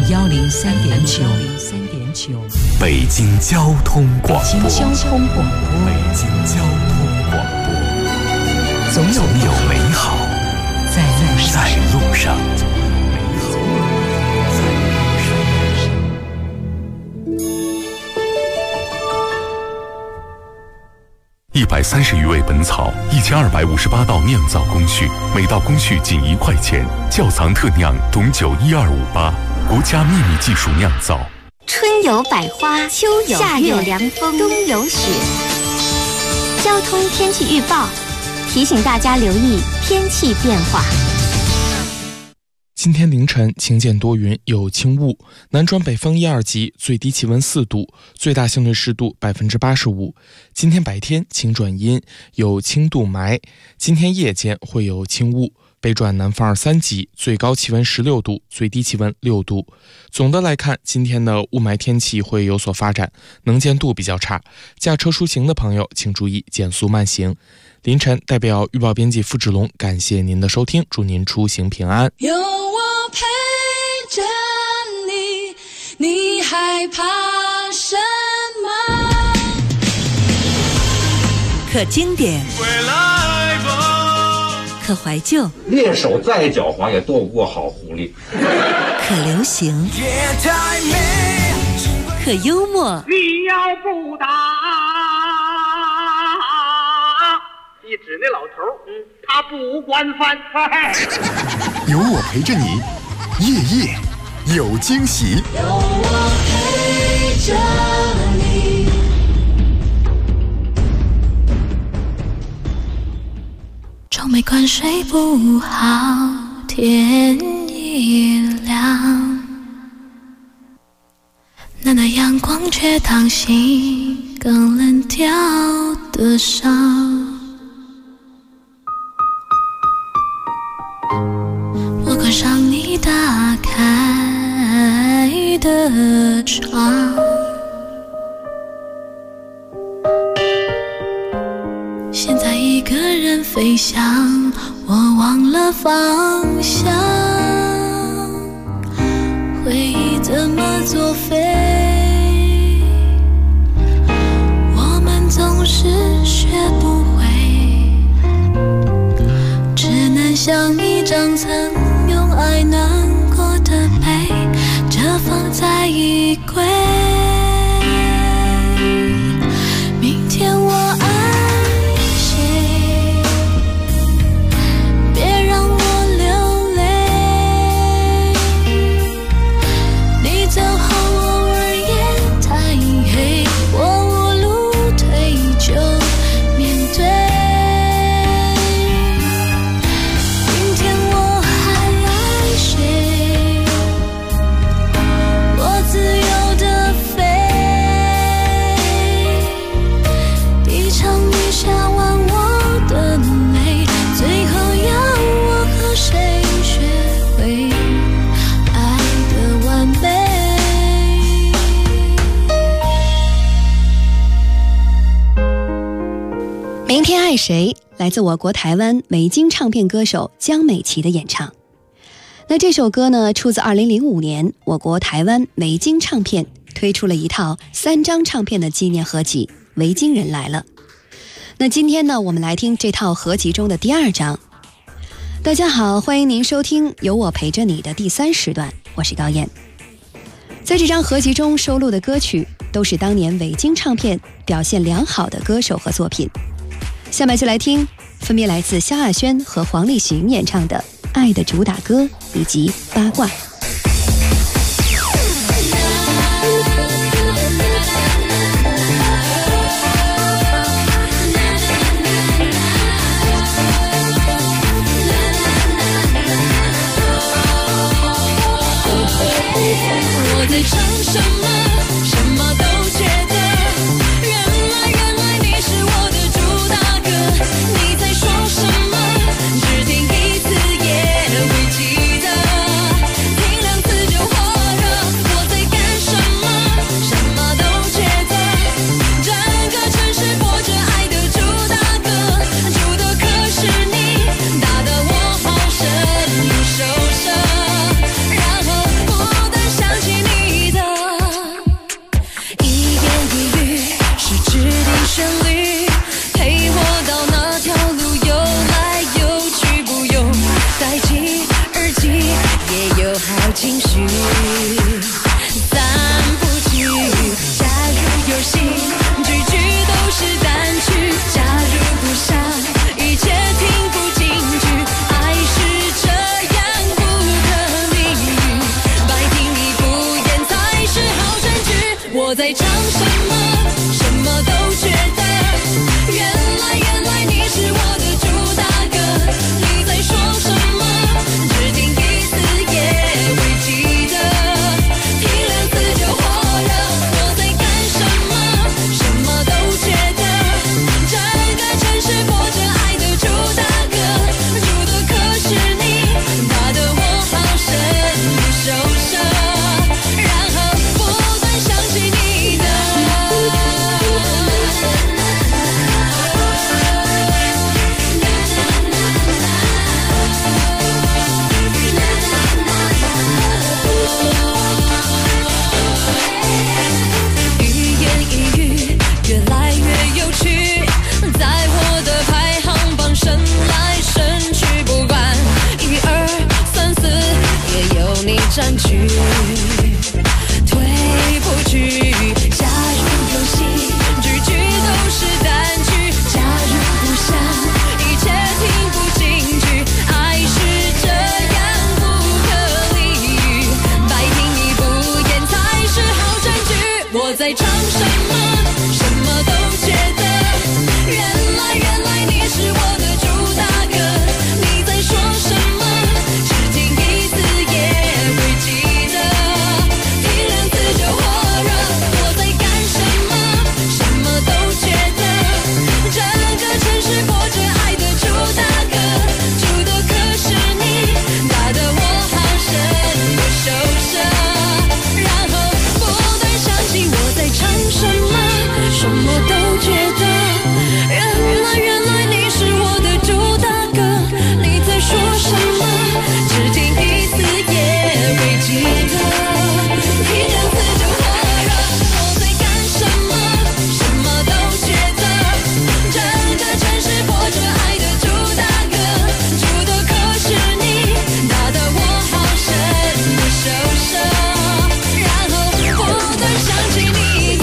103.9， 北京交通广播。 北京交通广播。 北京交通广播。总有美好在路上。130余味本草，1258道酿造工序，每道工序仅1块钱。窖藏特酿董酒12588，国家秘密技术酿造。 春有百花，秋有夏有凉风，冬有雪。交通天气预报提醒大家留意天气变化。 今天凌晨晴间多云，有轻雾，南转北风1、2级，最低气温4度，最大相对湿度85%。今天白天晴转阴，有轻度霾。今天夜间会有轻雾，北转南风2、3级，最高气温16度，最低气温6度。总的来看，今天的雾霾天气会有所发展，能见度比较差，驾车出行的朋友请注意减速慢行。凌晨代表预报编辑付志龙，感谢您的收听，祝您出行平安。 有我陪着你，你害怕什么？ 可经典，可怀旧， 猎手再狡猾也斗不过好狐狸。 可流行，可幽默。 你要不打，一指那老头，他不惯犯。 有我陪着你，夜夜有惊喜。 有我陪着你。愁眉款睡不好，天一亮，难得阳光却烫醒刚冷掉的伤。我关上你打开的窗，现在一个人飞翔，我忘了方向，回忆怎么作废，我们总是学不会，只能像一张曾用爱暖过的被，这放在衣柜。明天我爱谁，别让我流泪，你走后偶尔也太黑，我无路退就面对。 明天爱谁来自我国台湾美京唱片歌手江美琪的演唱。那这首歌呢，出自2005年我国台湾美京唱片推出了一套3张唱片的纪念合集《维京人来了》。那今天呢，我们来听这套合集中的第2张。大家好，欢迎您收听有我陪着你的第3时段，我是高燕。在这张合集中收录的歌曲都是当年维京唱片表现良好的歌手和作品。下面就来听分别来自萧亚轩和黄立行演唱的《爱的主打歌》以及《八卦》。 我在唱什么，什么都觉得，原来你是我的主打歌。你在说什么，只听一次也会记得，听2次就火热。我在干什戴起耳机也有好情绪，散不去。加入游戏，句句都是单曲。加入不上，一切听不进去。爱是这样不可理喻，白听你不言才是好证据。我在唱什么，什么都觉得。原来你是我的主打歌。你在说什么？只听一次也会记得，听2次就火热。我在干什么？什么都觉得。整个城市播着爱的主打歌，主的可是你，打得我好生不受伤，然后不断想起你的。一言一语越来越有趣，在我的排行榜升来升去，不管1、2、3、4，也有你占据，退不去。加入游戏，句句都是单曲。加入不上，一切听不进去。爱是这样不可理喻，白听你不言才是好证据。我在唱什么，什么都觉得。原来你是我的主打歌。你在说什么？只听一次也会记得，听2次就火热。我在干什么？什么都觉得。整个城市播着爱的主打歌，主的可是你，打得我好生不受伤，然后不断想起我在唱什么，什么都觉得。原来你是我的主打歌。你在说什么？只听一次也会记得，听2次就火热。我在干什么？什么都觉得。整个城市播着爱的主打歌，主的可是你，打得我好生不受伤，然后不断想起你的。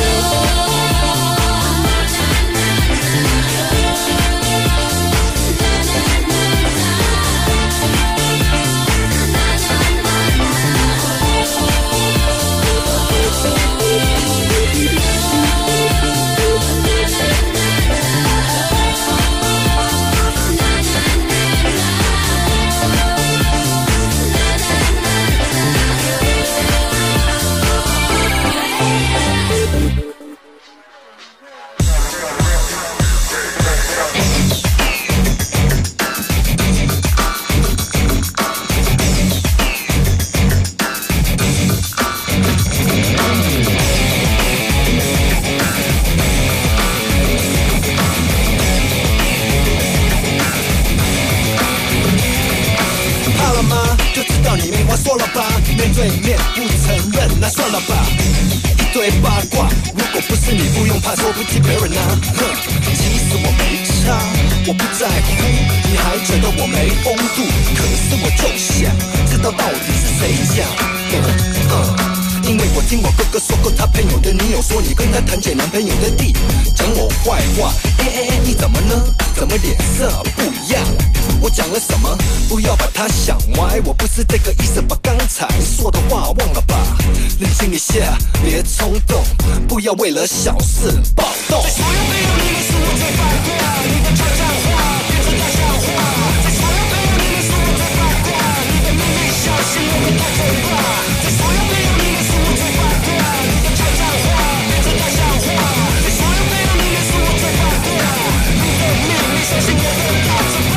说了吧，面对面不承认，那算了吧。一堆八卦，如果不是你，不用怕，说不起别人啊。哼，其实我没差，我不在乎，你还觉得我没风度，可是我就想知道到底是谁讲的。因为我听我哥哥说过，他朋友的女友说你跟他谈姐男朋友的弟，讲我坏话。你怎么呢？怎么脸色不一样？我讲了什么？不要把它想歪，我不是这个意思，把刚才说的话忘了吧。冷静一下，别冲动，不要为了小事暴动。在所有朋友里面是我最八卦，你的悄悄话变成大笑话。在所有朋友里面是我最八卦，你的秘密小心我会大嘴巴。在所有朋友里面是我最八卦，你的悄悄话变成大笑话。在所有朋友里面是我最八卦，你的秘密小心我会大嘴巴。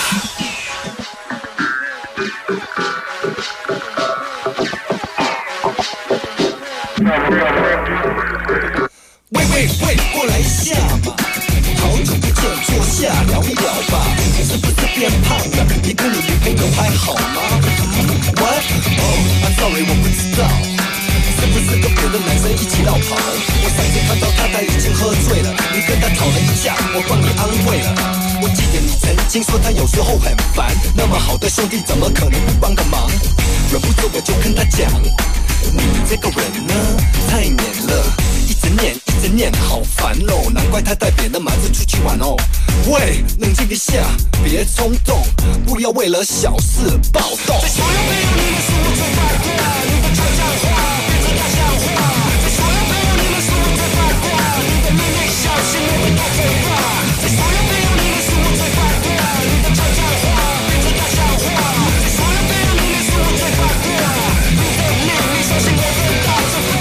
喂，过来一下嘛，好久不见，坐下聊一聊吧。是不是变胖了？你跟你女朋友还好吗？ What? Oh, I'm sorry， 我不知道。 是不是跟别的男生一起绕跑？我上次看到他已经喝醉了，你跟他吵了一架，我帮你安慰了。我记得你曾经说他有时候很烦，那么好的兄弟怎么可能不帮个忙？忍不住我就跟他讲，你这个人呢太黏了，一直念，好烦哦，难怪他带别的马子出去玩哦。喂，冷静一下，别冲动，不要为了小事暴动。在所有朋友里面是我最八卦，你的悄悄话变成大笑话。在所有朋友里面是我最八卦，你的面面小心我会大嘴巴。在所有朋友里面是我最八卦，你的悄悄话变成大笑话。在所有朋友里面是我最八卦，你的面面小心我会大嘴巴。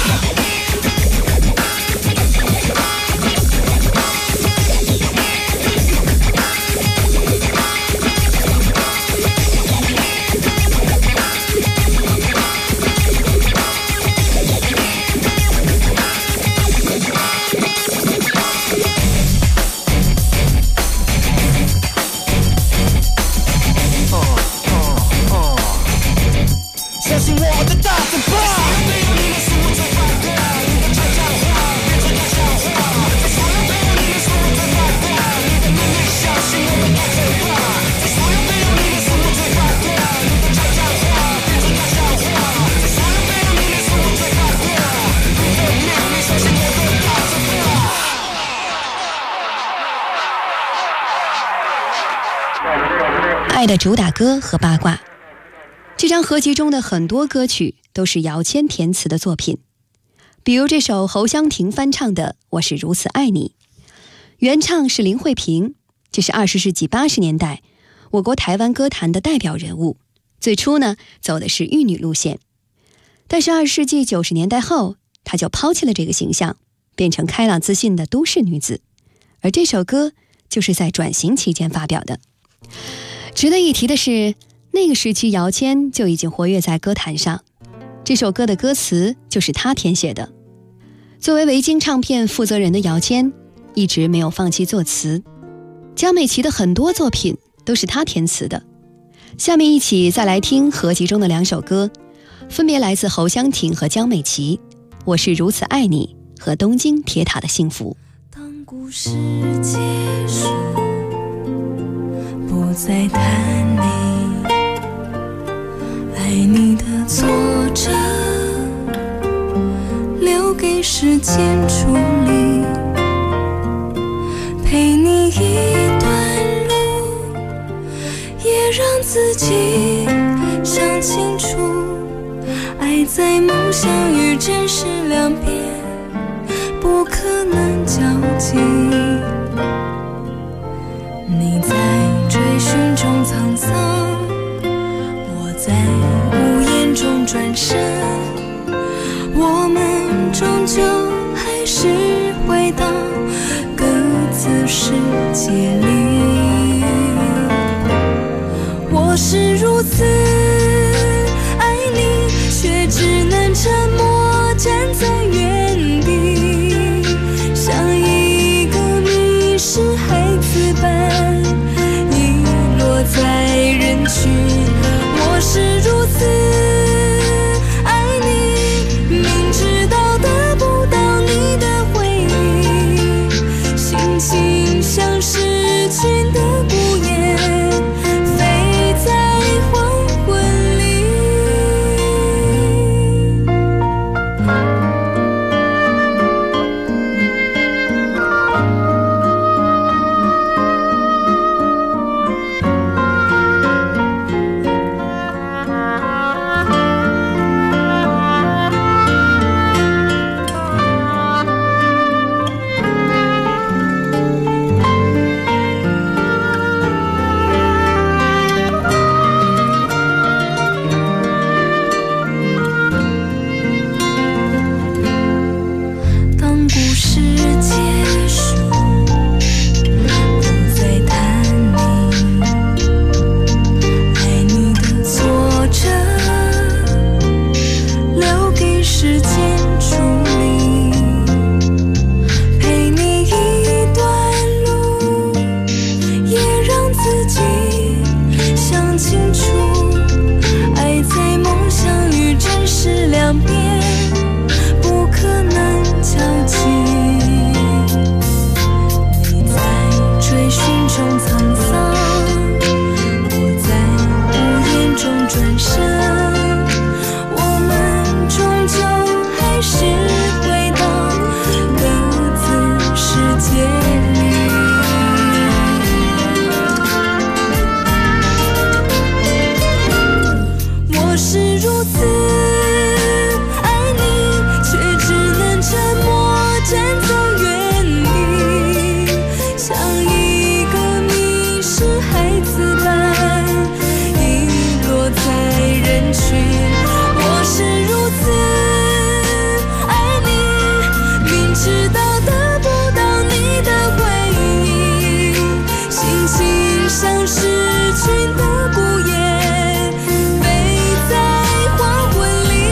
相信我的大嘴巴。 爱的主打歌和八卦。这张合集中的很多歌曲都是姚谦填词的作品，比如这首侯湘婷翻唱的《我是如此爱你》，原唱是林慧萍，这是20世纪80年代我国台湾歌坛的代表人物，最初呢走的是玉女路线，但是20世纪90年代后，她就抛弃了这个形象，变成开朗自信的都市女子，而这首歌就是在转型期间发表的。值得一提的是，那个时期姚谦就已经活跃在歌坛上，这首歌的歌词就是他填写的。作为维京唱片负责人的姚谦一直没有放弃作词，江美琪的很多作品都是他填词的。下面一起再来听合集中的2首歌，分别来自侯湘婷和江美琪，《我是如此爱你》和《东京铁塔的幸福》。 当故事结束，不再谈你，爱你的挫折留给时间处理，陪你一段路，也让自己想清楚，爱在梦想与真实两边不可能交集，你在追寻中沧桑，我在无言中转身，我们终究还是回到各自世界里。我是如此爱你，却只能沉默站在原地，像一个迷失孩子般遗落在人群。我是如此爱你，明知道得不到你的回应，心情像失去的孤雁，飞在黄昏中转身，我们终究还是回到各自世界里。我是如此爱你，却只能沉默站在原地，像一个迷失孩子般遗落在人群。我是如此爱你，明知道得不到你的回应，心情像是群的孤雁，飞在黄昏里。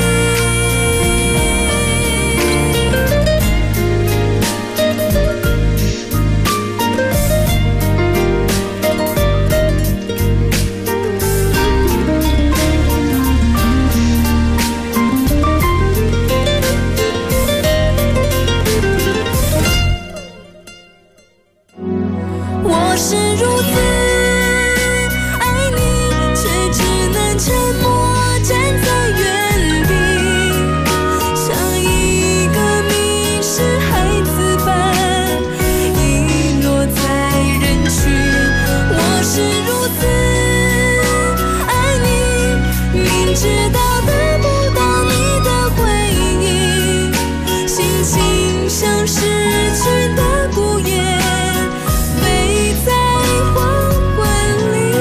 我是如此爱你，却只能沉默站在原地，像一个迷失孩子般遗落在人群。我是如此爱你，明知道得不到你的回应，心情像是群的孤雁，飞在黄昏里。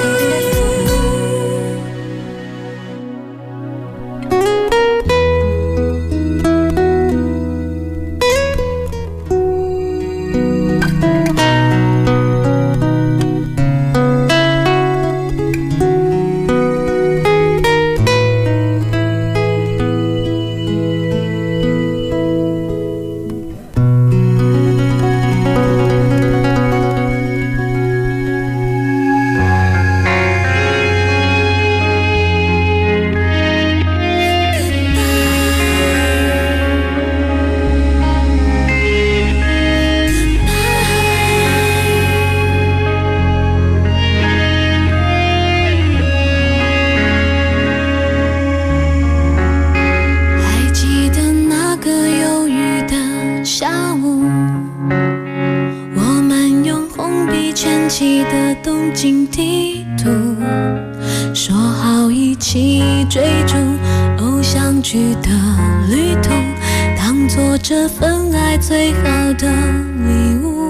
还记得那个忧郁的下午，我们用红笔圈起的东京地图，说好一起追逐偶像剧的旅途，当作这份爱最好的礼物。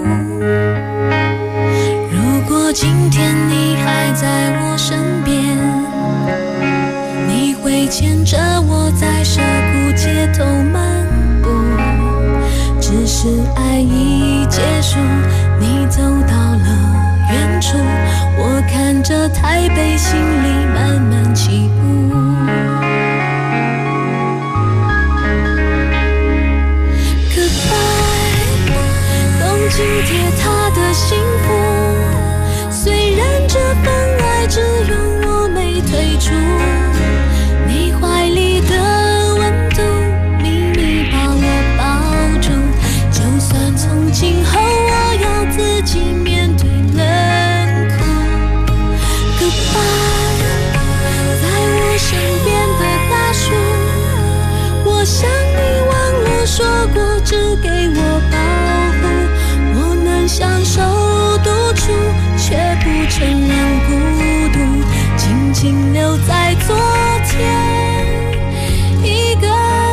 如果今天你还在我身边，你会牵着我在涩谷街头漫步，只是爱已结束，你走到了远处，我看着台北心里慢慢起舞。Goodbye， 东京铁塔的幸福，虽然这份爱只有我没退出，你怀里的温度秘密把我抱住，就算从今后我要自己面对冷酷。Goodbye， 在我身边的大树，我想你忘了说过只给我保护，我能享受独处，却不承认孤独，静静留在昨天，一个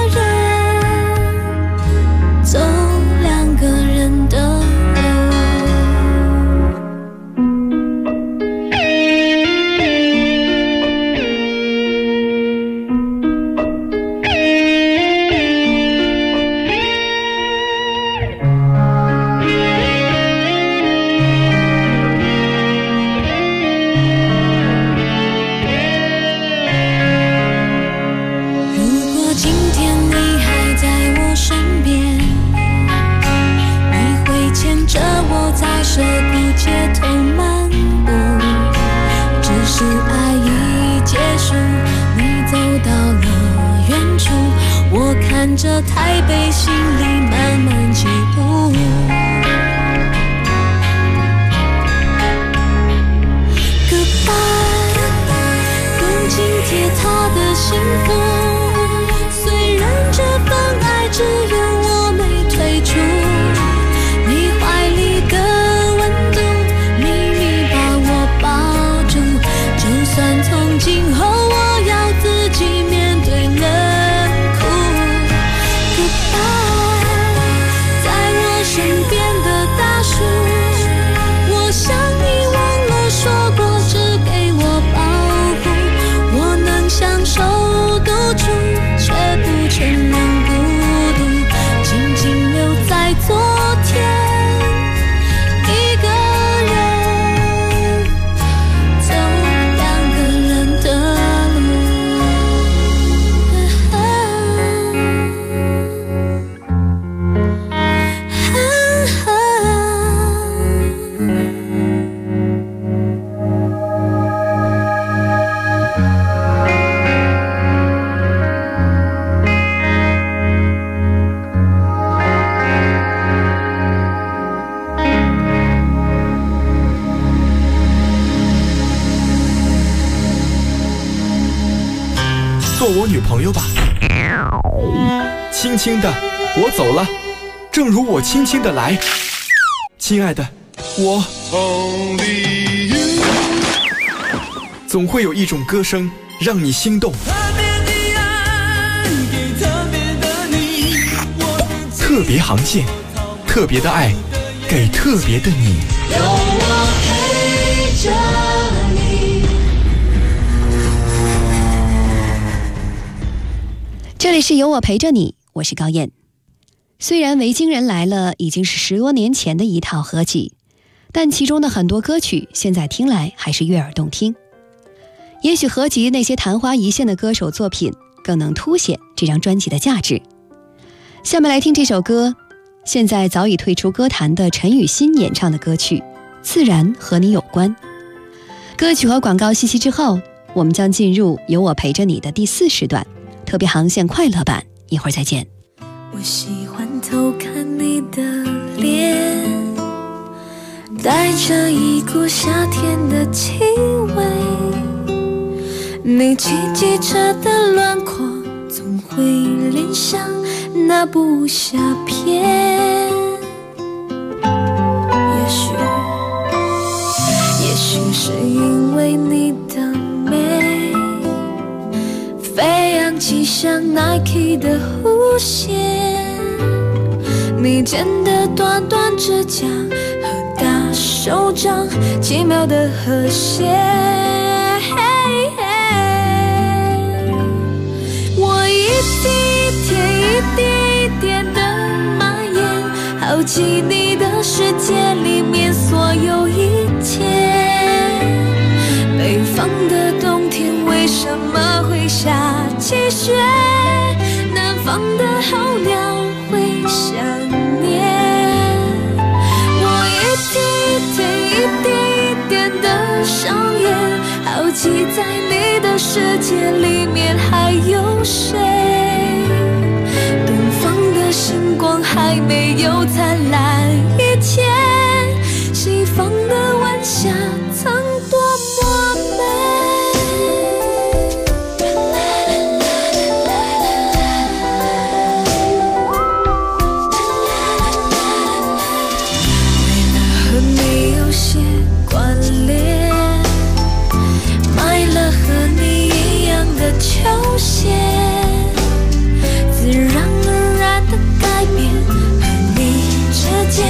人走两个人的路。如果今天你还在我身边，你会牵着我在涩谷街头漫步，只是爱已结束，你走到了远处，我看着台北心里慢慢起舞。Goodbye， 的幸福。虽然这份爱只有我没退出，你怀里的温度，秘密把我抱住。就算从今后我要自己面对冷酷 Goodbye， 在我身边的大树，我想你忘了说过只给我保护。我能享受独处，却不承认孤独，静静留在昨天，一个人走两个人的做我女朋友吧。轻轻的，我走了，正如我轻轻的来。亲爱的，我总会有一种歌声让你心动。特别航线，特别的爱，给特别的你。 有我陪着你。 这里是有我陪着你，我是高燕。虽然《维京人来了》已经是10多年前的一套合集，但其中的很多歌曲现在听来还是悦耳动听。也许合集那些昙花一现的歌手作品更能凸显这张专辑的价值。下面来听这首歌，现在早已退出歌坛的陈雨欣演唱的歌曲《自然和你有关》。歌曲和广告信息之后，我们将进入有我陪着你的第4时段，特别航线快乐版，一会儿再见。 我喜欢偷看你的脸，带着一股夏天的气味，你骑机车的轮廓总会联想那部小片。也许是因为你的美，飞扬起像 Nike 的弧线，你剪的短短指甲和大手掌，奇妙的和谐。我一滴一点的蔓延，好奇你的世界里面所有一切。北方的冬天为什么会下起雪？南方的候鸟会想念。我一点的上演，好奇在你的世界里面还有谁？东方的星光还没有灿烂以前，西方的晚霞曾多么球鞋，自然而然的改变和你之间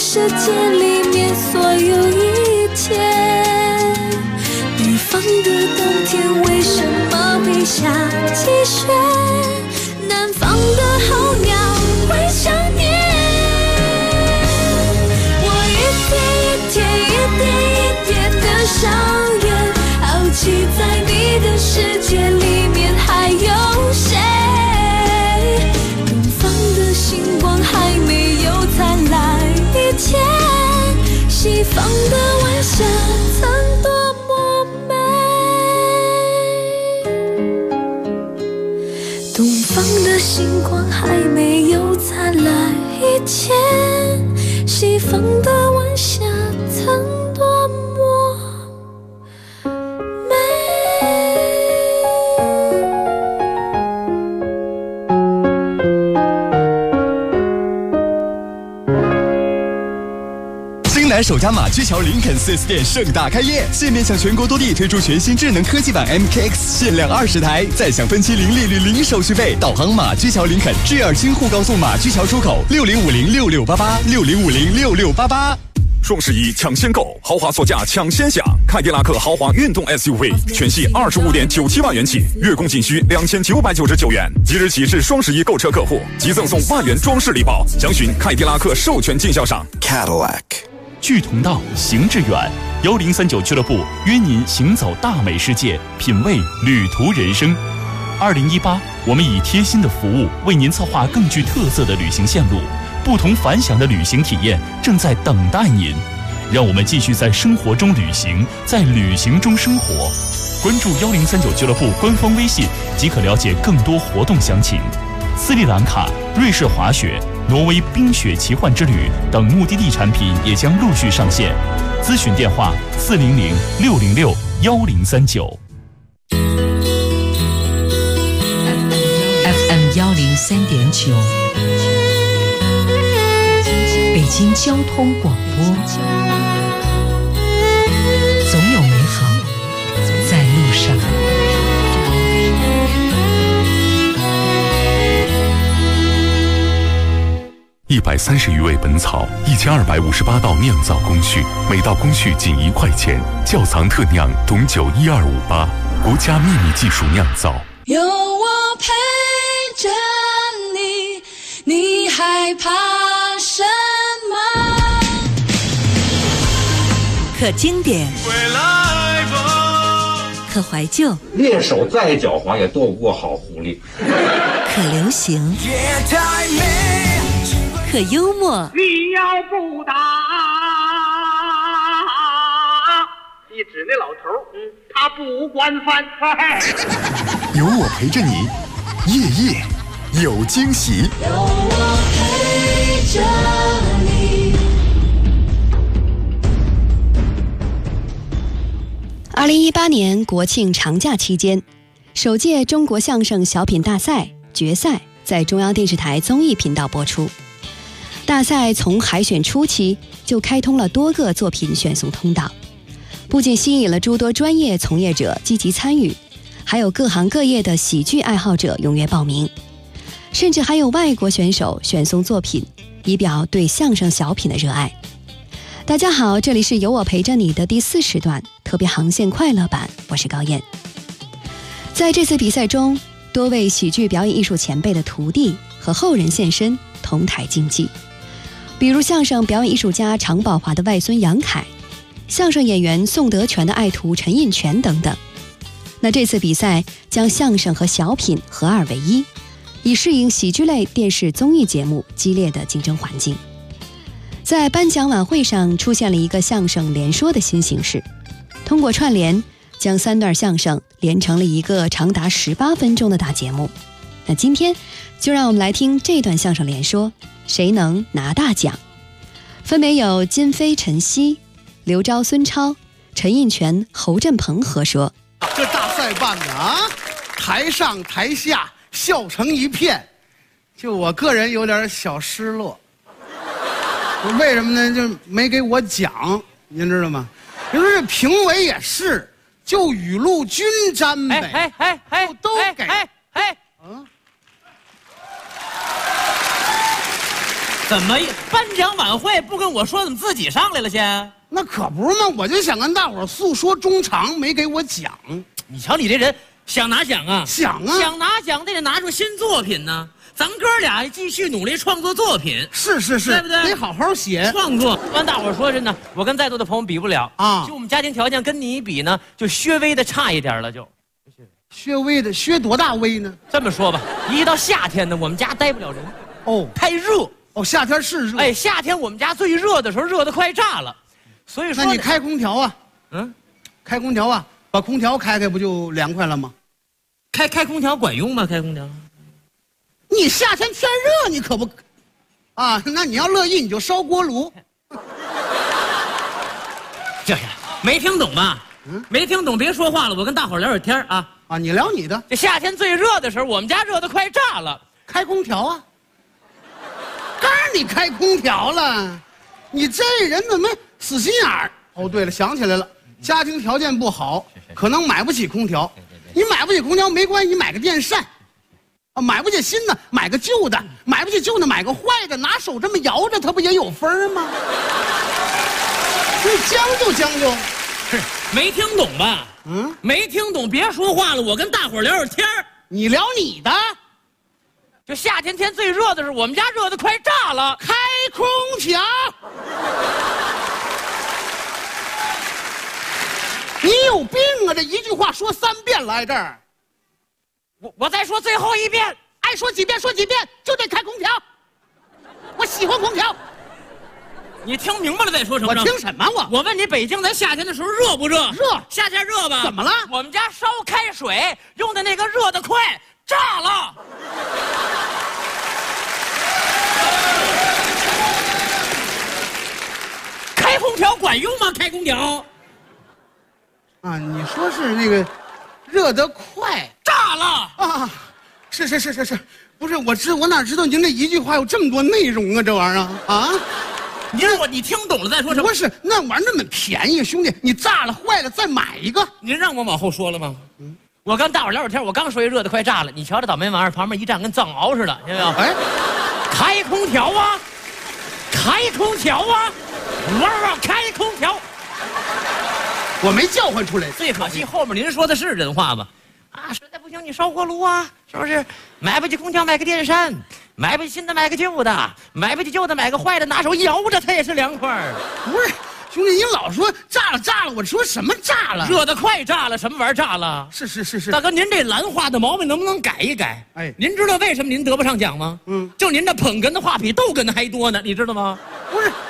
世界里面所有一天。北方的冬天为什么会下积雪？南方的候鸟会想念。我一天一点的上演，好奇在你的世界里面还有谁？东方的星光还没有灿烂一天，西方的晚霞曾多么美。东方的星光还没有灿烂一天，西方的晚霞曾多么美。 京南首家马驹桥林肯 4S 店盛大开业，现面向全国多地推出全新智能科技版 MKX， 限量20台，再享分期零利率、零手续费。导航马驹桥林肯，G2京沪高速马驹桥出口，60506688，60506688。 双11抢先购，豪华座驾抢先享，凯迪拉克豪华运动 SUV 全系25.97万元起，月供仅需2999元。即日起至双11购车客户，即赠送万元装饰礼包。详询凯迪拉克授权经销商 Cadillac。 距同道，行致远。1039俱乐部约您行走大美世界，品味旅途人生。2018，我们以贴心的服务为您策划更具特色的旅行线路，不同凡响的旅行体验正在等待您。让我们继续在生活中旅行，在旅行中生活。关注1039俱乐部官方微信即可了解更多活动详情。斯里兰卡、瑞士滑雪、挪威冰雪奇幻之旅等目的地产品也将陆续上线。咨询电话400-606-1039。 FM 103.9，北京交通广播，总有美好在路上。 130余味本草，1258道酿造工序，每道工序仅1块钱。窖藏特酿董酒12588，国家秘密技术酿造。 有我陪着你，你害怕什么？ 可经典，可怀旧， 猎手再狡猾也斗不过好狐狸。 可流行，可幽默。 你要不打，你指那老头，他不惯犯。 有我陪着你，夜夜有惊喜。 有我陪着你。 2018年国庆长假期间，首届中国相声小品大赛决赛在中央电视台综艺频道播出。大赛从海选初期就开通了多个作品选送通道，不仅吸引了诸多专业从业者积极参与，还有各行各业的喜剧爱好者踊跃报名，甚至还有外国选手选送作品，以表对相声小品的热爱。大家好，这里是有我陪着你的第4时段特别航线快乐版，我是高燕。在这次比赛中，多位喜剧表演艺术前辈的徒弟和后人现身同台竞技，比如相声表演艺术家常宝华的外孙杨凯，相声演员宋德全的爱徒陈印泉等等。那这次比赛将相声和小品合二为一，以适应喜剧类电视综艺节目激烈的竞争环境。在颁奖晚会上出现了一个相声连说的新形式，通过串联将3段相声连成了一个长达18分钟的大节目。那今天就让我们来听这段相声连说，谁能拿大奖？分别有金飞、陈曦、刘钊、孙超、陈印泉、侯振鹏合说。 这大赛办的啊，台上台下笑成一片，就我个人有点小失落。为什么呢？就没给我奖，您知道吗？您说这评委也是，就雨露均沾呗，都给。 怎么颁奖晚会不跟我说，怎么自己上来了先？ 那可不是嘛，我就想跟大伙儿诉说衷肠，没给我奖。 你瞧你这人，想拿奖啊？ 想啊！ 想拿奖得拿出新作品呢。咱们哥俩继续努力创作作品。 是， 对不对？ 得好好写创作。跟大伙儿说真的，我跟在座的朋友比不了啊。 就我们家庭条件跟你比呢，就略微的差一点了就。 削多大微呢？ 这么说吧，一到夏天呢，我们家待不了人。 哦， 太热。 哦，夏天是热。 哎，夏天我们家最热的时候，热得快炸了。所以说， 那你开空调啊？开空调啊，把空调开不就凉快了吗？ 开空调管用吗？开空调？ 你夏天天热，你可不啊？那你要乐意，你就烧锅炉。 这是没听懂吧？没听懂，别说话了，我跟大伙聊会儿天啊。 啊，你聊你的。 这夏天最热的时候，我们家热得快炸了， 开空调啊。刚你开空调了，你这人怎么死心眼儿？哦，对了，想起来了，家庭条件不好，可能买不起空调。你买不起空调没关系，你买个电扇。啊，买不起新的，买个旧的；买不起旧的，买个坏的。拿手这么摇着，它不也有风吗？你将就将就。 是没听懂吧？没听懂，别说话了，我跟大伙聊会儿天儿。 你聊你的。 就夏天天最热的时候，我们家热得快炸了， 开空调。你有病啊！这一句话说3遍来这儿。 我再说最后一遍， 爱说几遍说几遍，就得开空调。我喜欢空调。 你听明白了再说什么？ 我听什么？ 我问你，北京在夏天的时候热不热？ 热。 夏天热吧？ 怎么了？ 我们家烧开水用的那个热得快，炸了。开空调管用吗？开空调。 啊，你说是那个热得快， 炸了啊！是，不是我哪知道您这一句话有这么多内容啊？这玩意儿啊！ 你听懂了再说什么？ 不是那玩意儿那么便宜，兄弟，你炸了坏了再买一个。 您让我往后说了吗？我跟大伙聊会儿天，我刚说一热得快炸了，你瞧这倒霉玩意儿，旁边一站跟藏獒似的，听见没有？ 哎， 开空调啊！开空调啊！开空调！ 我没叫唤出来。 最可惜后面您说的是人话吧？啊，实在不行你烧锅炉啊，是不是？买不起空调买个电扇，买不起新的买个旧的，买不起旧的买个坏的，拿手摇着它也是凉快。 不是，兄弟，您老说炸了，我说什么炸了？ 热得快炸了，什么玩意儿炸了？ 是。 大哥，您这兰花的毛病能不能改一改？哎，您知道为什么您得不上奖吗？就您这捧哏的话比逗哏的还多呢，你知道吗？ 不是。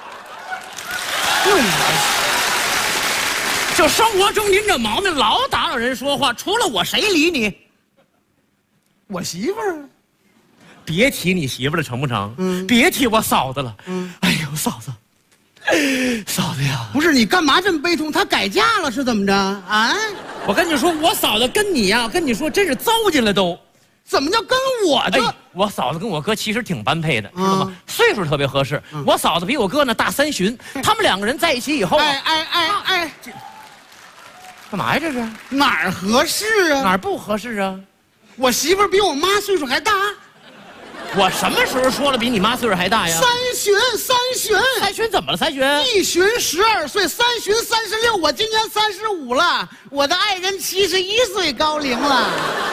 就生活中您这毛病老打扰人说话，除了我谁理你？ 我媳妇儿。 别提你媳妇了，成不成？别提我嫂子了。哎呦，嫂子呀！ 不是你干嘛这么悲痛？她改嫁了是怎么着啊？ 我跟你说，我嫂子跟你呀，跟你说真是糟践了都。 怎么叫跟我这？ 哎，我嫂子跟我哥其实挺般配的，知道吗？岁数特别合适。我嫂子比我哥呢大3旬，他们2个人在一起以后， 哎， 干嘛呀？这是哪儿合适啊？ 哪儿不合适啊？ 我媳妇儿比我妈岁数还大。 我什么时候说了比你妈岁数还大呀 ？3旬怎么了？3旬1旬12岁，3旬36。我今年35了，我的爱人71岁高龄了。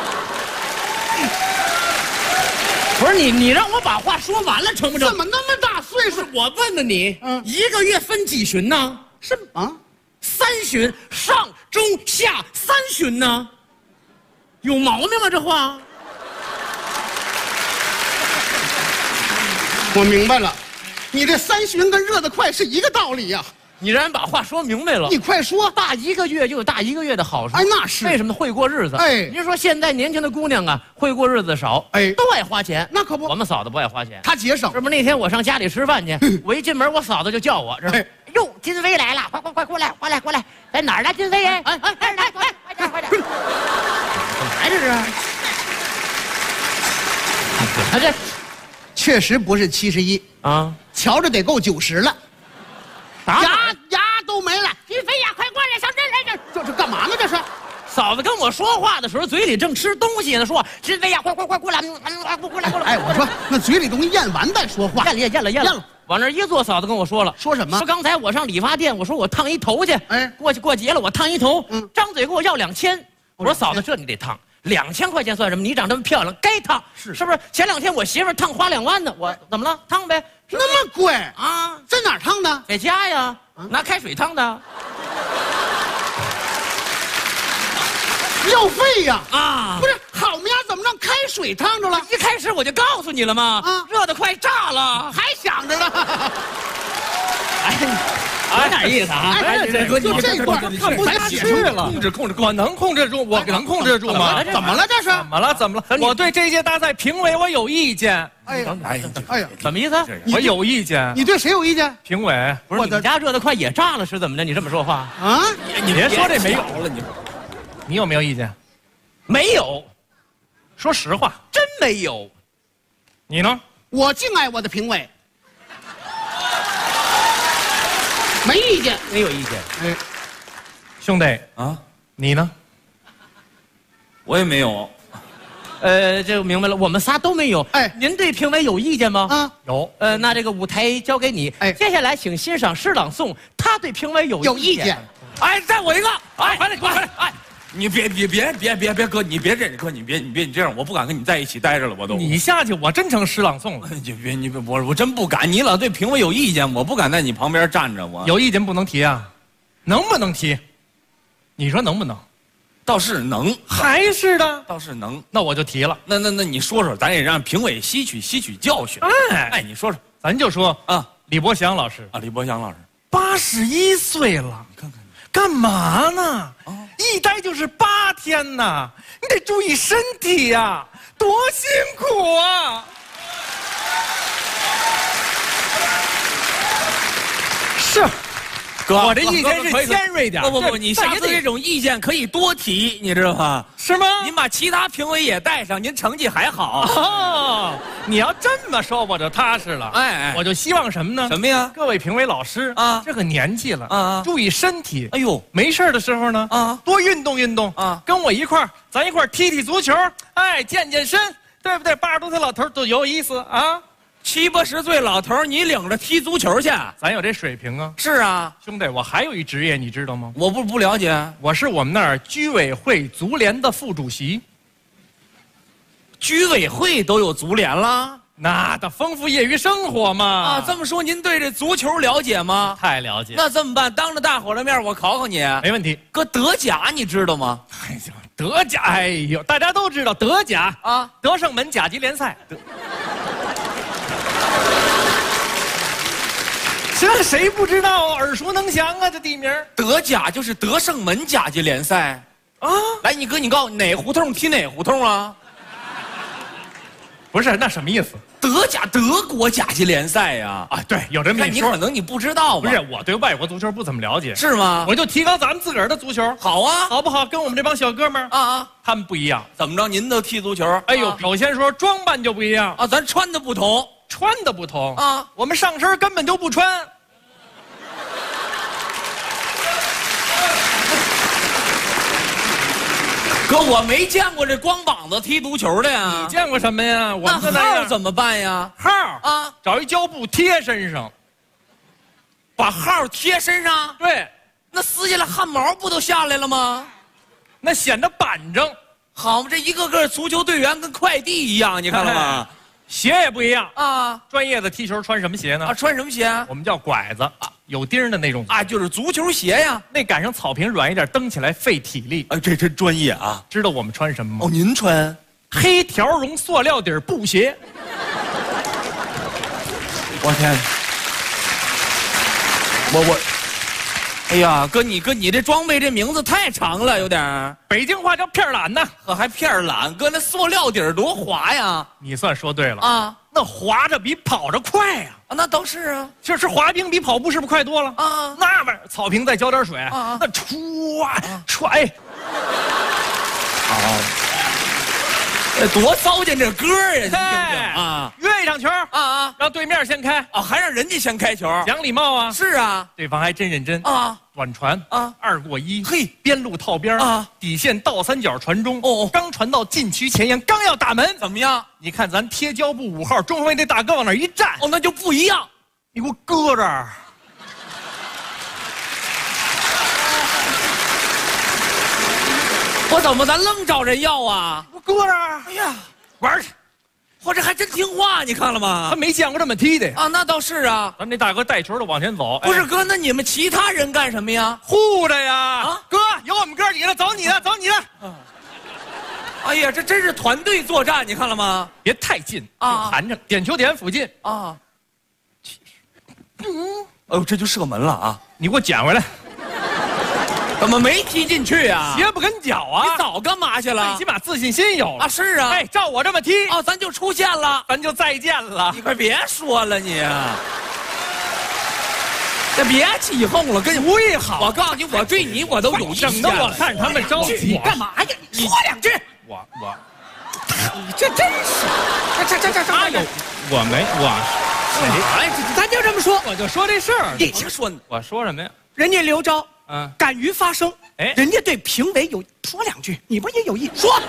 不是你让我把话说完了成不成？ 怎么那么大岁数？ 我问问你，一个月分几旬呢？ 是啊 ，3旬，上中下3旬呢？有毛病吗？这话？ 我明白了，你这3旬跟热得快是一个道理呀。 你让人把话说明白了。 你快说， 大1个月就有大1个月的好处。 哎，那是为什么会过日子？ 哎， 您说现在年轻的姑娘啊，会过日子少， 哎， 都爱花钱。 那可不， 我们嫂子不爱花钱， 她节省。 是不是那天我上家里吃饭去，我一进门，我嫂子就叫我，是吧？哟，金飞来了，快过来，在哪儿呢？金飞哎，来，快点！干嘛这是？ 他这确实不是71 啊， 瞧着得够90了。牙都没了， 金飞呀，快过来，上这来！ 这干嘛呢？这是嫂子跟我说话的时候，嘴里正吃东西呢，说志飞呀，快过来，过来。 哎，我说那嘴里东西咽完再说话， 咽了。往那一坐，嫂子跟我说了， 说什么？ 说刚才我上理发店，我说我烫一头去，哎，过节了，我烫一头，张嘴给我要2000，我说嫂子这你得烫，2000块钱算什么？你长这么漂亮，该烫，是不是？前2天我媳妇烫花2万呢，我怎么了？烫呗， 那么贵啊？ 在哪儿烫的？ 在家呀，拿开水烫的。 要费呀！ 啊， 不是好么呀？怎么让开水烫着了？ 一开始我就告诉你了吗？啊，热得快炸了， 还想着呢。 有点意思啊！ 就这段看不下去了。 控制，我能控制住，我能控制住吗？ 怎么了？这是怎么了？我对这届大赛评委我有意见。 哎呀， 什么意思？ 我有意见。 你对谁有意见？ 评委不是你们家热得快也炸了是怎么着？你这么说话啊？ 你别说这没有了，你有没有意见？ 没有， 说实话， 真没有。 你呢？ 我敬爱我的评委，没意见， 没有意见。 哎， 兄弟啊，你呢？ 我也没有。 这个明白了，我们仨都没有。哎，您对评委有意见吗？ 啊， 有。 那这个舞台交给你。哎，接下来请欣赏诗朗诵，他对评委有意见。 哎，再我一个！哎，快点！哎。你别哥，你别这样，哥，你别你这样，我不敢跟你在一起待着了，我都。 你下去，我真成诗朗诵了。 你别，我真不敢。你老对评委有意见，我不敢在你旁边站着。我有意见不能提啊，能不能提？你说能不能？ 倒是能， 还是的， 倒是能。 那我就提了。 那你说说，咱也让评委吸取教训。哎，你说说， 咱就说啊， 李伯祥老师啊，李伯祥老师 81岁了， 你看看。 干嘛呢？一待就是8天呐！你得注意身体呀，多辛苦啊！是， 哥， 我这意见是尖锐点。 不，你下次这种意见可以多提，你知道吗？ 是吗？ 您把其他评委也带上，您成绩还好。 哦，你要这么说，我就踏实了。哎，我就希望什么呢？ 什么呀？ 各位评委老师啊，这个年纪了啊，注意身体。 哎呦， 没事的时候呢啊，多运动运动啊，跟我咱一块踢足球，哎，健身，对不对？80多岁老头多有意思啊 ！70、80岁老头，你领着踢足球去， 咱有这水平啊！ 是啊， 兄弟，我还有一职业，你知道吗？ 我不了解， 我是我们那儿居委会足联的副主席。 居委会都有足联了， 那得丰富业余生活嘛！ 啊，这么说您对这足球了解吗？ 太了解。 那这么办？当着大伙的面，我考你， 没问题。 哥，德甲你知道吗？ 哎呀，德甲，哎呦，大家都知道德甲啊，德胜门甲级联赛。这谁不知道？耳熟能详啊，这地名。 德甲就是德胜门甲级联赛啊！来，你哥，你告诉我哪胡同踢哪胡同啊？ 不是，那什么意思？ 德甲德国甲级联赛呀！ 啊，对，有这么一说。 你可能你不知道吧？ 不是，我对外国足球不怎么了解， 是吗？ 我就提高咱们自个儿的足球。 好啊， 好不好？跟我们这帮小哥们儿啊，他们不一样。 怎么着？您都踢足球？ 哎呦，首先说装扮就不一样啊，咱穿的不同啊，我们上身根本就不穿。 哥，我没见过这光膀子踢足球的呀。 你见过什么呀？我们那号怎么办呀？ 号啊，找一胶布贴身上， 把号贴身上。 对， 那撕下来汗毛不都下来了吗？ 那显得板正。 好嘛，这一个个足球队员跟快递一样，你看了吗？ 鞋也不一样啊。 专业的踢球穿什么鞋呢？ 啊，穿什么鞋？ 我们叫拐子啊，有钉的那种啊，就是足球鞋呀。 那赶上草坪软一点，蹬起来费体力。 哎，这真专业啊！ 知道我们穿什么吗？ 哦，您穿黑条绒塑料底布鞋。 我天！我，哎呀，哥，你这装备这名字太长了，有点北京话叫片懒呢。 呵，还片懒？哥，那塑料底多滑呀！ 你算说对了啊， 那滑着比跑着快呀！ 啊，那倒是啊， 就是滑冰比跑步是不是快多了啊？ 那玩意儿草坪再浇点水啊， 那踹， 好，多糟践这歌呀！啊， 越一场球让对面先开还让人家先开球， 讲礼貌啊。 是啊， 对方还真认真短传2过1， 嘿， 边路套边底线倒三角传中刚传到禁区前沿，刚要打门， 怎么样？ 你看咱贴胶布5号中后卫那大哥往那一站， 那就不一样， 你给我搁这儿。 我怎么咱愣找人要啊？ 我搁这儿。 哎呀， 玩去！ 我这还真听话，你看了吗？ 他没见过这么踢的那倒是啊。 咱们那大哥带球的往前走。 不是哥，那你们其他人干什么呀？ 护着呀！哥，有我们哥几个了，走你的，走你的。 哎呀，这真是团队作战，你看了吗？ 别太近含着点球点附近这就射门了啊！ 你给我捡回来。 怎么没踢进去啊？ 鞋不跟脚啊！ 你早干嘛去了？ 最起码自信心有了是啊。 照我这么踢咱就出现了， 咱就再见了。 你快别说了你这别起哄了，跟主意好。 我告诉你，我对你我都有意见。 整得我看他们着急。 你干嘛呀？说两句。你这真是咱就这么说， 我就说这事儿。 你先说， 我说什么呀？ 人家刘钊敢于发声，人家对评委有说两句，你不也有意说？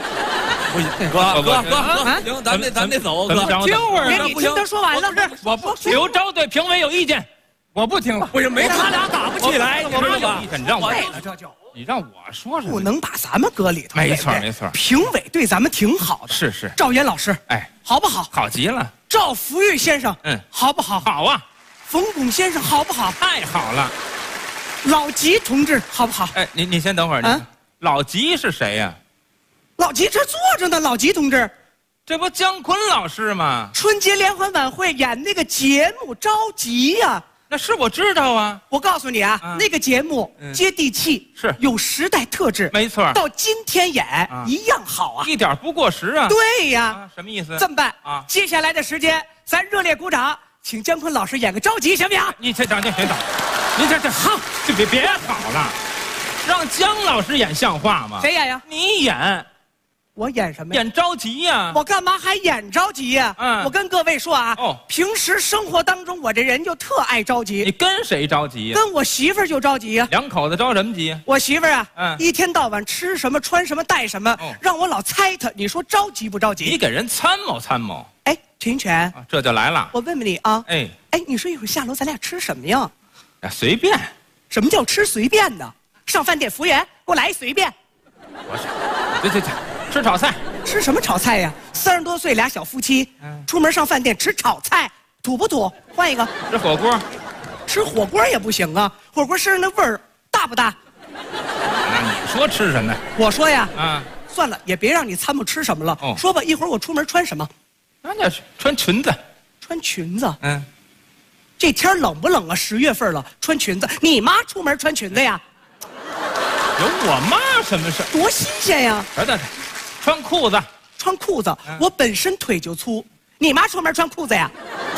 哥，行，咱得走，哥， 听会儿， 你听他说完了。 我不，刘钊对评委有意见，我不听了。 不是，没他俩打不起来， 我有意见，你让我累了，这就你让我说什么？ 不能把咱们搁里头。 没错。 评委对咱们挺好的。 是。 赵岩老师，好不好？ 好极了。 赵福玉先生，好不好？ 好啊。 冯巩先生，好不好？ 太好了。 老吉同志，好不好？ 你先等会儿。老吉是谁呀？ 老吉这坐着呢，老吉同志， 这不姜昆老师吗？ 春节联欢晚会演那个节目着急呀。 那是我知道啊。 我告诉你那个节目接地气， 是有时代特质， 没错。 到今天演一样好啊， 一点不过时啊。 对呀。 什么意思？ 这么办接下来的时间，咱热烈鼓掌，请姜昆老师演个着急，行不行？ 你先等，您这好，就别好了，让姜老师演像话吗？ 谁演呀？ 你演。 我演什么呀？ 演着急呀！ 我干嘛还演着急呀？我跟各位说平时生活当中我这人就特爱着急。 你跟谁着急呀？ 跟我媳妇儿就着急呀。 两口子着什么急？ 我媳妇儿一天到晚吃什么穿什么带什么，让我老猜她。你说着急不着急？ 你给人参谋。 陈全， 这就来了。 我问问你你说一会儿下楼咱俩吃什么呀？ 随便。 什么叫吃随便呢？上饭店服务员给我来一随便。 对，吃炒菜。 吃什么炒菜呀？30多岁俩小夫妻，出门上饭店吃炒菜，土不土？换一个。 吃火锅。 吃火锅也不行啊，火锅身上的味儿大不大？ 那你说吃什么？ 我说呀，算了，也别让你参谋吃什么了。说吧，一会儿我出门穿什么？ 那穿裙子。 穿裙子。这天冷不冷啊？10月份了，穿裙子。你妈出门穿裙子呀？ 有我妈什么事？ 多新鲜呀！ 等，穿裤子。 穿裤子，我本身腿就粗，你妈出门穿裤子呀？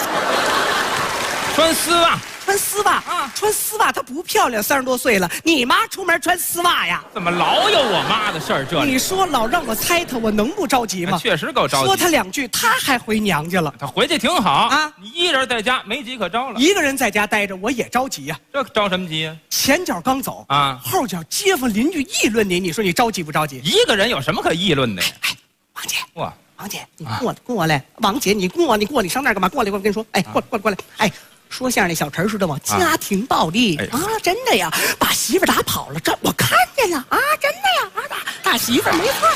穿丝袜。 穿丝袜穿丝袜她不漂亮，30多岁了，你妈出门穿丝袜呀？ 怎么老有我妈的事儿？这你说老让我猜她，我能不着急吗？ 确实够着急。 说她2句，她还回娘家了。 她回去挺好你一人在家没急可着了。 一个人在家待着，我也着急呀。 这着什么急呀？ 前脚刚走后脚街坊邻居议论你，你说你着急不着急？ 一个人有什么可议论的呀？ 王姐，王姐，你过来，王姐，你过，你上那儿干嘛？过来，我跟你说，过来，说相声那小陈说的嘛，家庭暴力真的呀，把媳妇打跑了，这我看见了真的呀，打媳妇没错。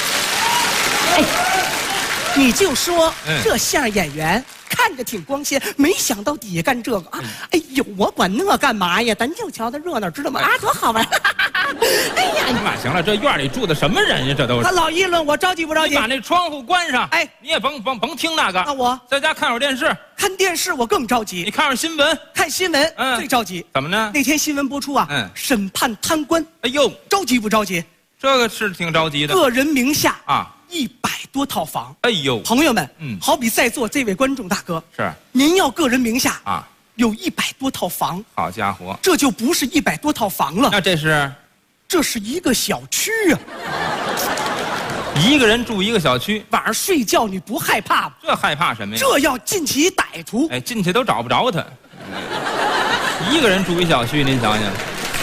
你就说这相声演员看着挺光鲜，没想到底下干这个我管那干嘛呀？咱就瞧他热闹，知道吗？多好玩！ 那行了，这院里住的什么人呀？这都是。 他老议论我着急不着急？ 你把那窗户关上。你也甭听那个。 那我在家看会儿电视。 看电视我更着急。 你看会儿新闻。 看新闻最着急。 怎么呢？ 那天新闻播出审判贪官。着急不着急？ 这个是挺着急的。 个人名下100多套房。朋友们，好比在座这位观众大哥， 是您要个人名下有100多套房。 好家伙， 这就不是100多套房了。 那这是一个小区啊。 一个人住一个小区， 晚上睡觉你不害怕吗？ 这害怕什么呀？ 这要进去一歹徒， 哎，进去都找不着他。一个人住一小区，您想想。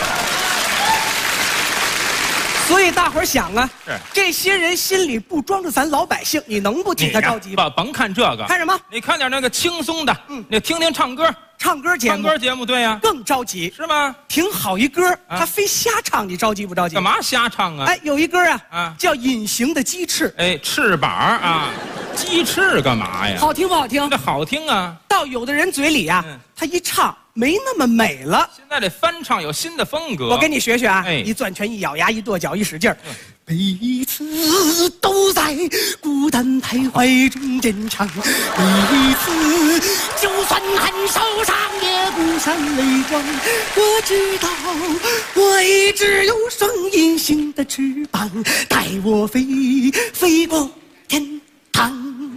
所以大伙儿想啊， 是这些人心里不装着咱老百姓，你能不替他着急吗？ 甭看这个， 看什么？ 你看点那个轻松的，你听听唱歌节目，对呀， 更着急是吗？ 挺好一歌，他非瞎唱，你着急不着急？ 干嘛瞎唱啊？ 哎，有一歌啊，叫《隐形的鸡翅》。 哎，翅膀啊，鸡翅干嘛呀？ 好听不好听？ 这好听啊！ 到有的人嘴里啊，他一唱没那么美了。 现在这翻唱有新的风格， 我跟你学学啊！ 哎， 一攥拳，一咬牙，一跺脚，一使劲儿。彼此都在孤单徘徊中坚强，彼此就算很受伤也不闪泪光。我知道我一直有双隐形的翅膀，带我飞过天堂。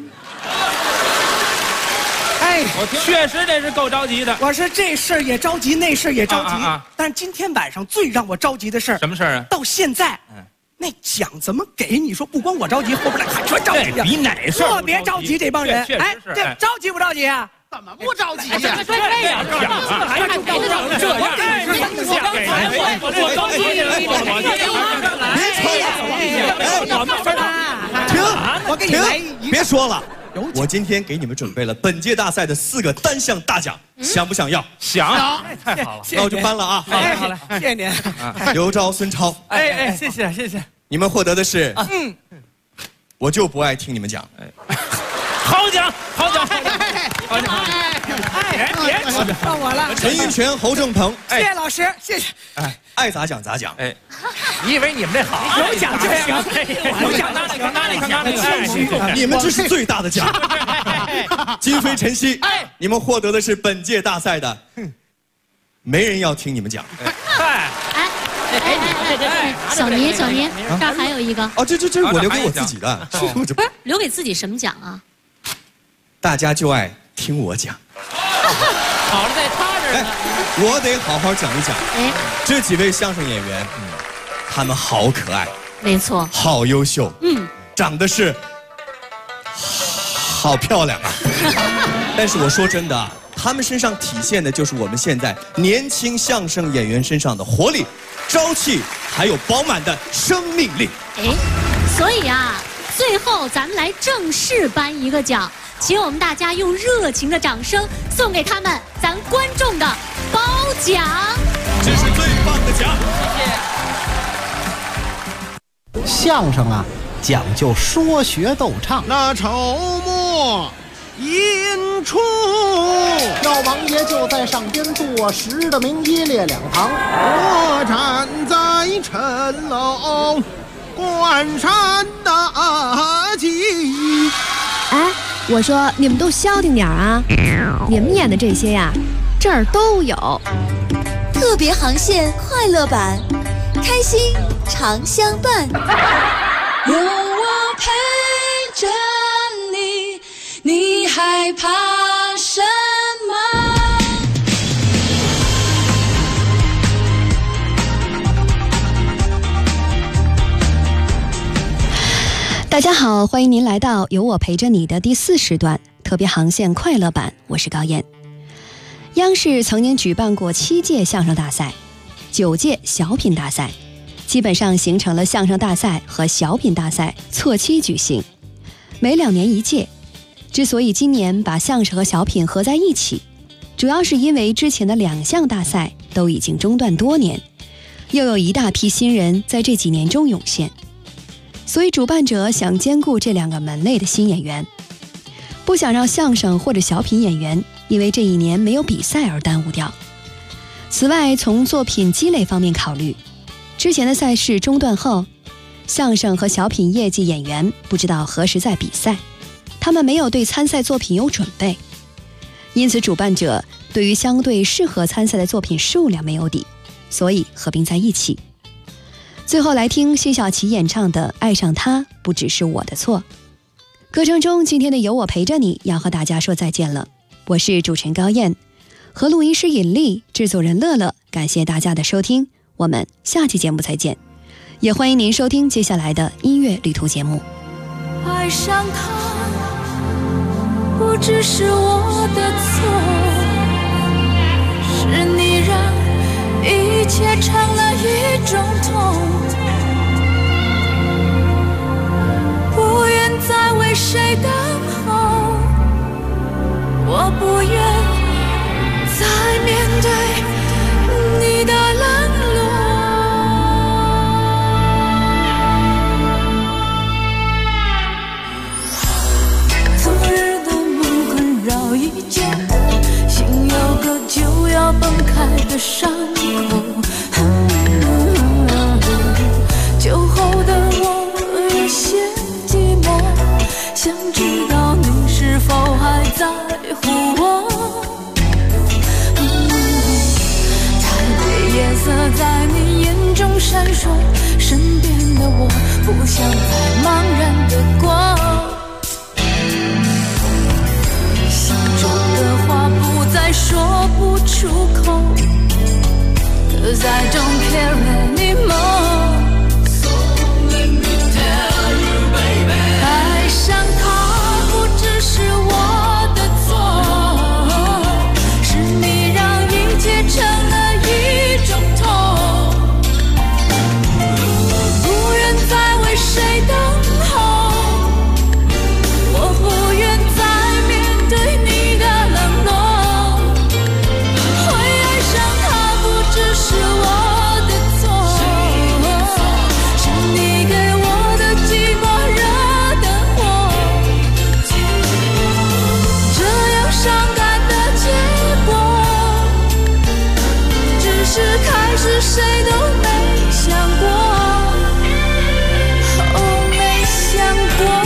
哎， 我确实这是够着急的。 我说这事儿也着急，那事儿也着急。但是今天晚上最让我着急的事儿， 什么事儿啊？ 到现在，那奖怎么给？你说不光我着急，后边的看全着急啊！ 比哪事儿特别着急，这帮人。 哎， 这着急不着急啊？ 怎么不着急呀？ 这样，还是这样。 我着急停！我给你来一，别说了。我今天给你们准备了本届大赛的4个单项大奖，想不想要？ 想， 太好了，那我就颁了啊！ 好嘞，谢谢您。 刘钊、孙超， 哎，谢谢。 你们获得的是，我就不爱听你们讲。 好奖！ 别到我了。 陈印泉、侯正鹏， 谢谢老师，谢谢。 哎，爱咋讲咋讲。哎， 你以为你们这好？ 有奖就行，有奖拿那个， 你们这是最大的奖。金飞、陈曦，你们获得的是本届大赛的，没人要听你们讲。 小宁，这儿还有一个。 哦，这是我留给我自己的， 不是留给自己什么奖啊？ 大家就爱听我讲。 好了，在他这儿呢。 我得好好讲一讲。 哎， 这几位相声演员，他们好可爱， 没错， 好优秀，长得是好漂亮啊。但是我说真的啊，他们身上体现的就是我们现在年轻相声演员身上的活力、朝气，还有饱满的生命力。 哎，所以啊，最后咱们来正式颁一个奖，请我们大家用热情的掌声送给他们咱观众的褒奖。 这是最棒的奖， 谢谢。相声啊，讲究说学逗唱。那筹末引出，赵王爷就在上边坐实的明一列两旁，我站在城楼关山大吉。 哎，我说你们都消停点啊！你们演的这些呀，这儿都有。 特别航线快乐版，开心常相伴。 有我陪着你，你害怕什么？ 大家好，欢迎您来到有我陪着你的第4时段特别航线快乐版，我是高燕。央视曾经举办过7届相声大赛，9届小品大赛，基本上形成了相声大赛和小品大赛错期举行，每2年1届。之所以今年把相声和小品合在一起，主要是因为之前的2项大赛都已经中断多年，又有一大批新人在这几年中涌现，所以主办者想兼顾这2个门类的新演员，不想让相声或者小品演员因为这一年没有比赛而耽误掉。此外，从作品积累方面考虑，之前的赛事中断后，相声和小品业绩演员不知道何时再比赛，他们没有对参赛作品有准备，因此主办者对于相对适合参赛的作品数量没有底，所以合并在一起。最后来听辛晓琪演唱的《爱上他不只是我的错》。歌声中，今天的有我陪着你要和大家说再见了。我是主持人高燕，和录音师尹丽、制作人乐乐，感谢大家的收听，我们下期节目再见。 也欢迎您收听接下来的音乐旅途节目。 爱上他不只是我的错，是你让一切成了一种痛，不愿再为谁等候，我不愿再面对你的冷落。昨日的梦环绕一觉，心有个就要崩开的伤口。酒后的我有些寂寞，想知道你是否还在乎我。台北夜色在你眼中闪烁，身边的我不想再茫然的过。心中的话不再说不出口， 'Cause I don't care anymore. So let me tell you, baby. 爱上他不只是我的错，是你让一切成了一种痛，不愿再为谁等候，我不愿再面对你的冷落。会爱上他不只是我的错，是你给我的寂寞惹的祸。这样伤感的结果，只是开始谁都没想过，哦，没想过。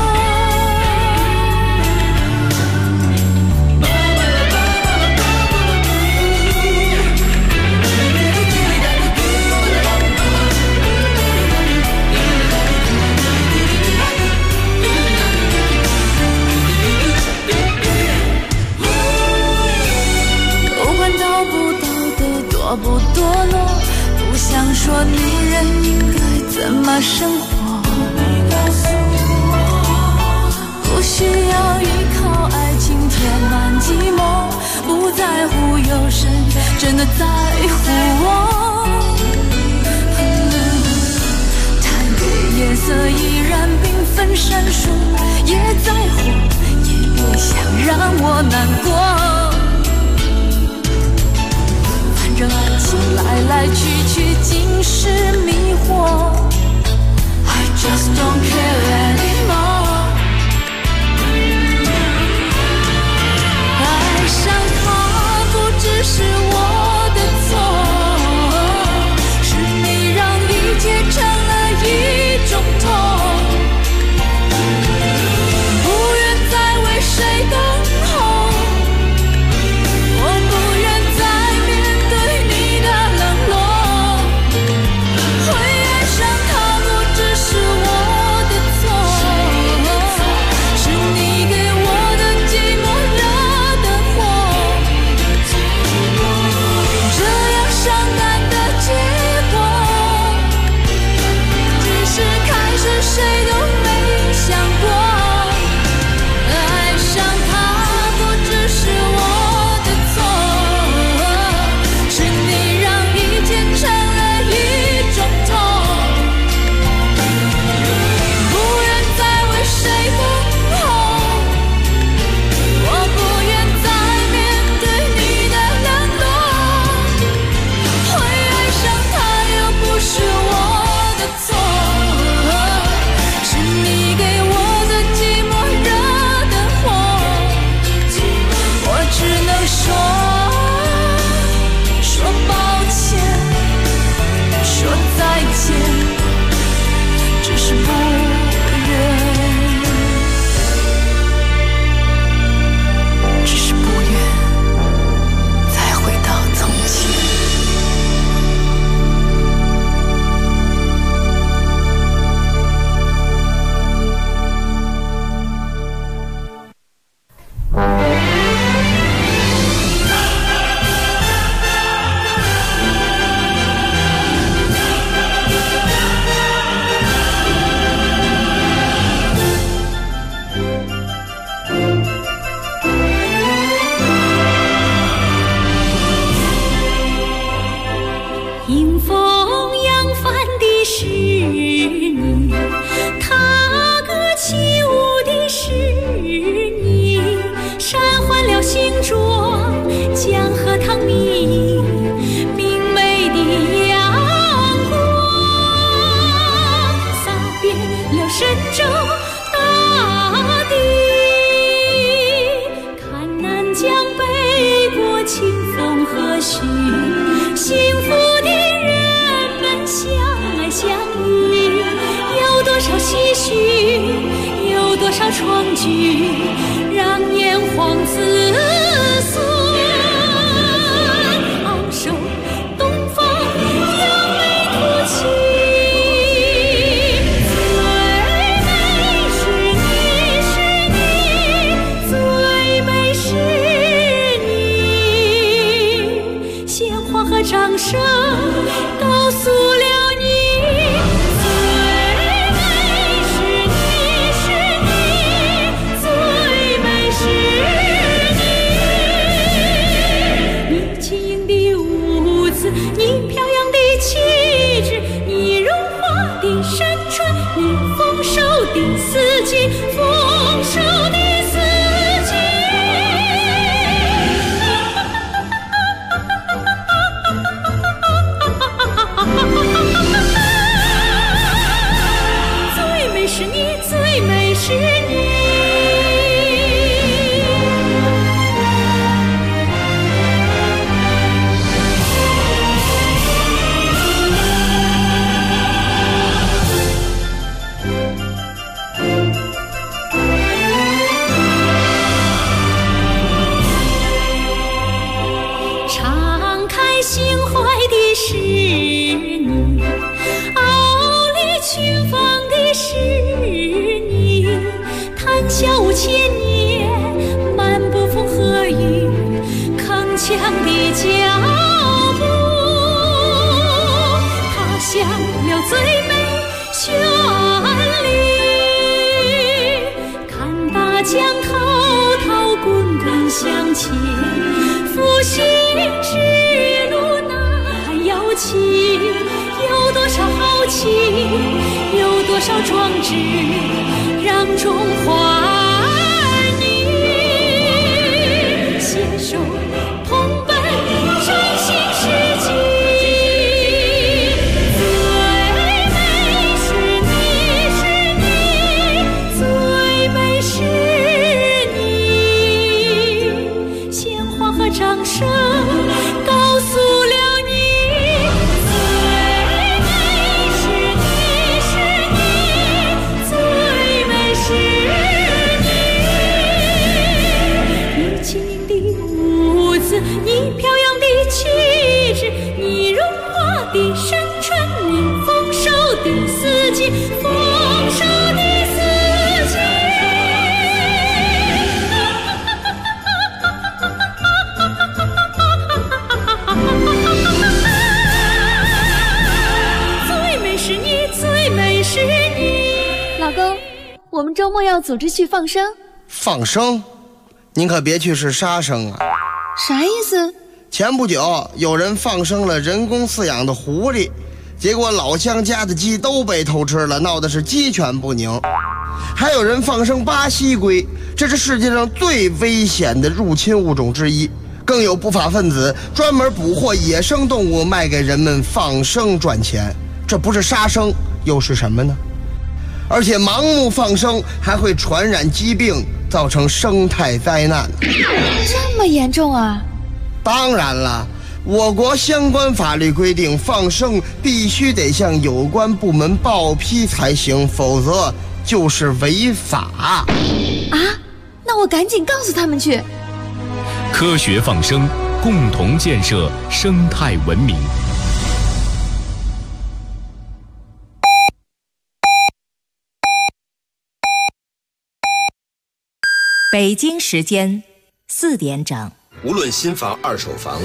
不管到不到的多不堕落，不想说女人应该怎么生活。你告诉我，不需要依靠爱情填满寂寞，不在乎有谁真的在乎我。台北夜色依然缤纷闪烁，也在火，也别想让我难过。反正爱情来来去去尽是迷惑， I just don't care anymore。 爱上他不只是我的错，是你让一切成了一种痛，不愿再为谁等候，我不愿再面对你的冷落。会神州大地。看南疆北国清风和煦，幸福的人们相爱相依。有多少唏嘘，有多少创举，让炎黄子孙昂首东方扬眉吐气。最美是你，是你，最美是你，鲜花和掌声告诉了你。你飘扬的气质，你荣华的山川，你丰收的四季，丰收的四季。最美是你，最美是你。心怀的是你，傲立群芳的是你，谈笑无千年，漫步风和雨，铿锵的脚步，踏响了最美旋律，看大江滔滔滚滚向前，复兴之路摇旗，有多少豪气，有多少壮志，让中华儿女携手同奔振兴世纪。最美是你，是你，最美是你，鲜花和掌声告诉了你飘扬的气质，你荣华的山川，你丰收的四季，丰收的四季。最美是你，最美是你。 老公，我们周末要组织去放生。 放生？您可别去是杀生啊！ 啥意思？ 前不久有人放生了人工饲养的狐狸，结果老乡家的鸡都被偷吃了，闹的是鸡犬不宁。还有人放生巴西龟，这是世界上最危险的入侵物种之一。更有不法分子专门捕获野生动物卖给人们放生赚钱，这不是杀生又是什么呢？而且盲目放生还会传染疾病，造成生态灾难。 这么严重啊？ 当然了，我国相关法律规定，放生必须得向有关部门报批才行，否则就是违法。 啊？那我赶紧告诉他们去。 科学放生，共同建设生态文明。 北京时间4点整。 无论新房、二手房，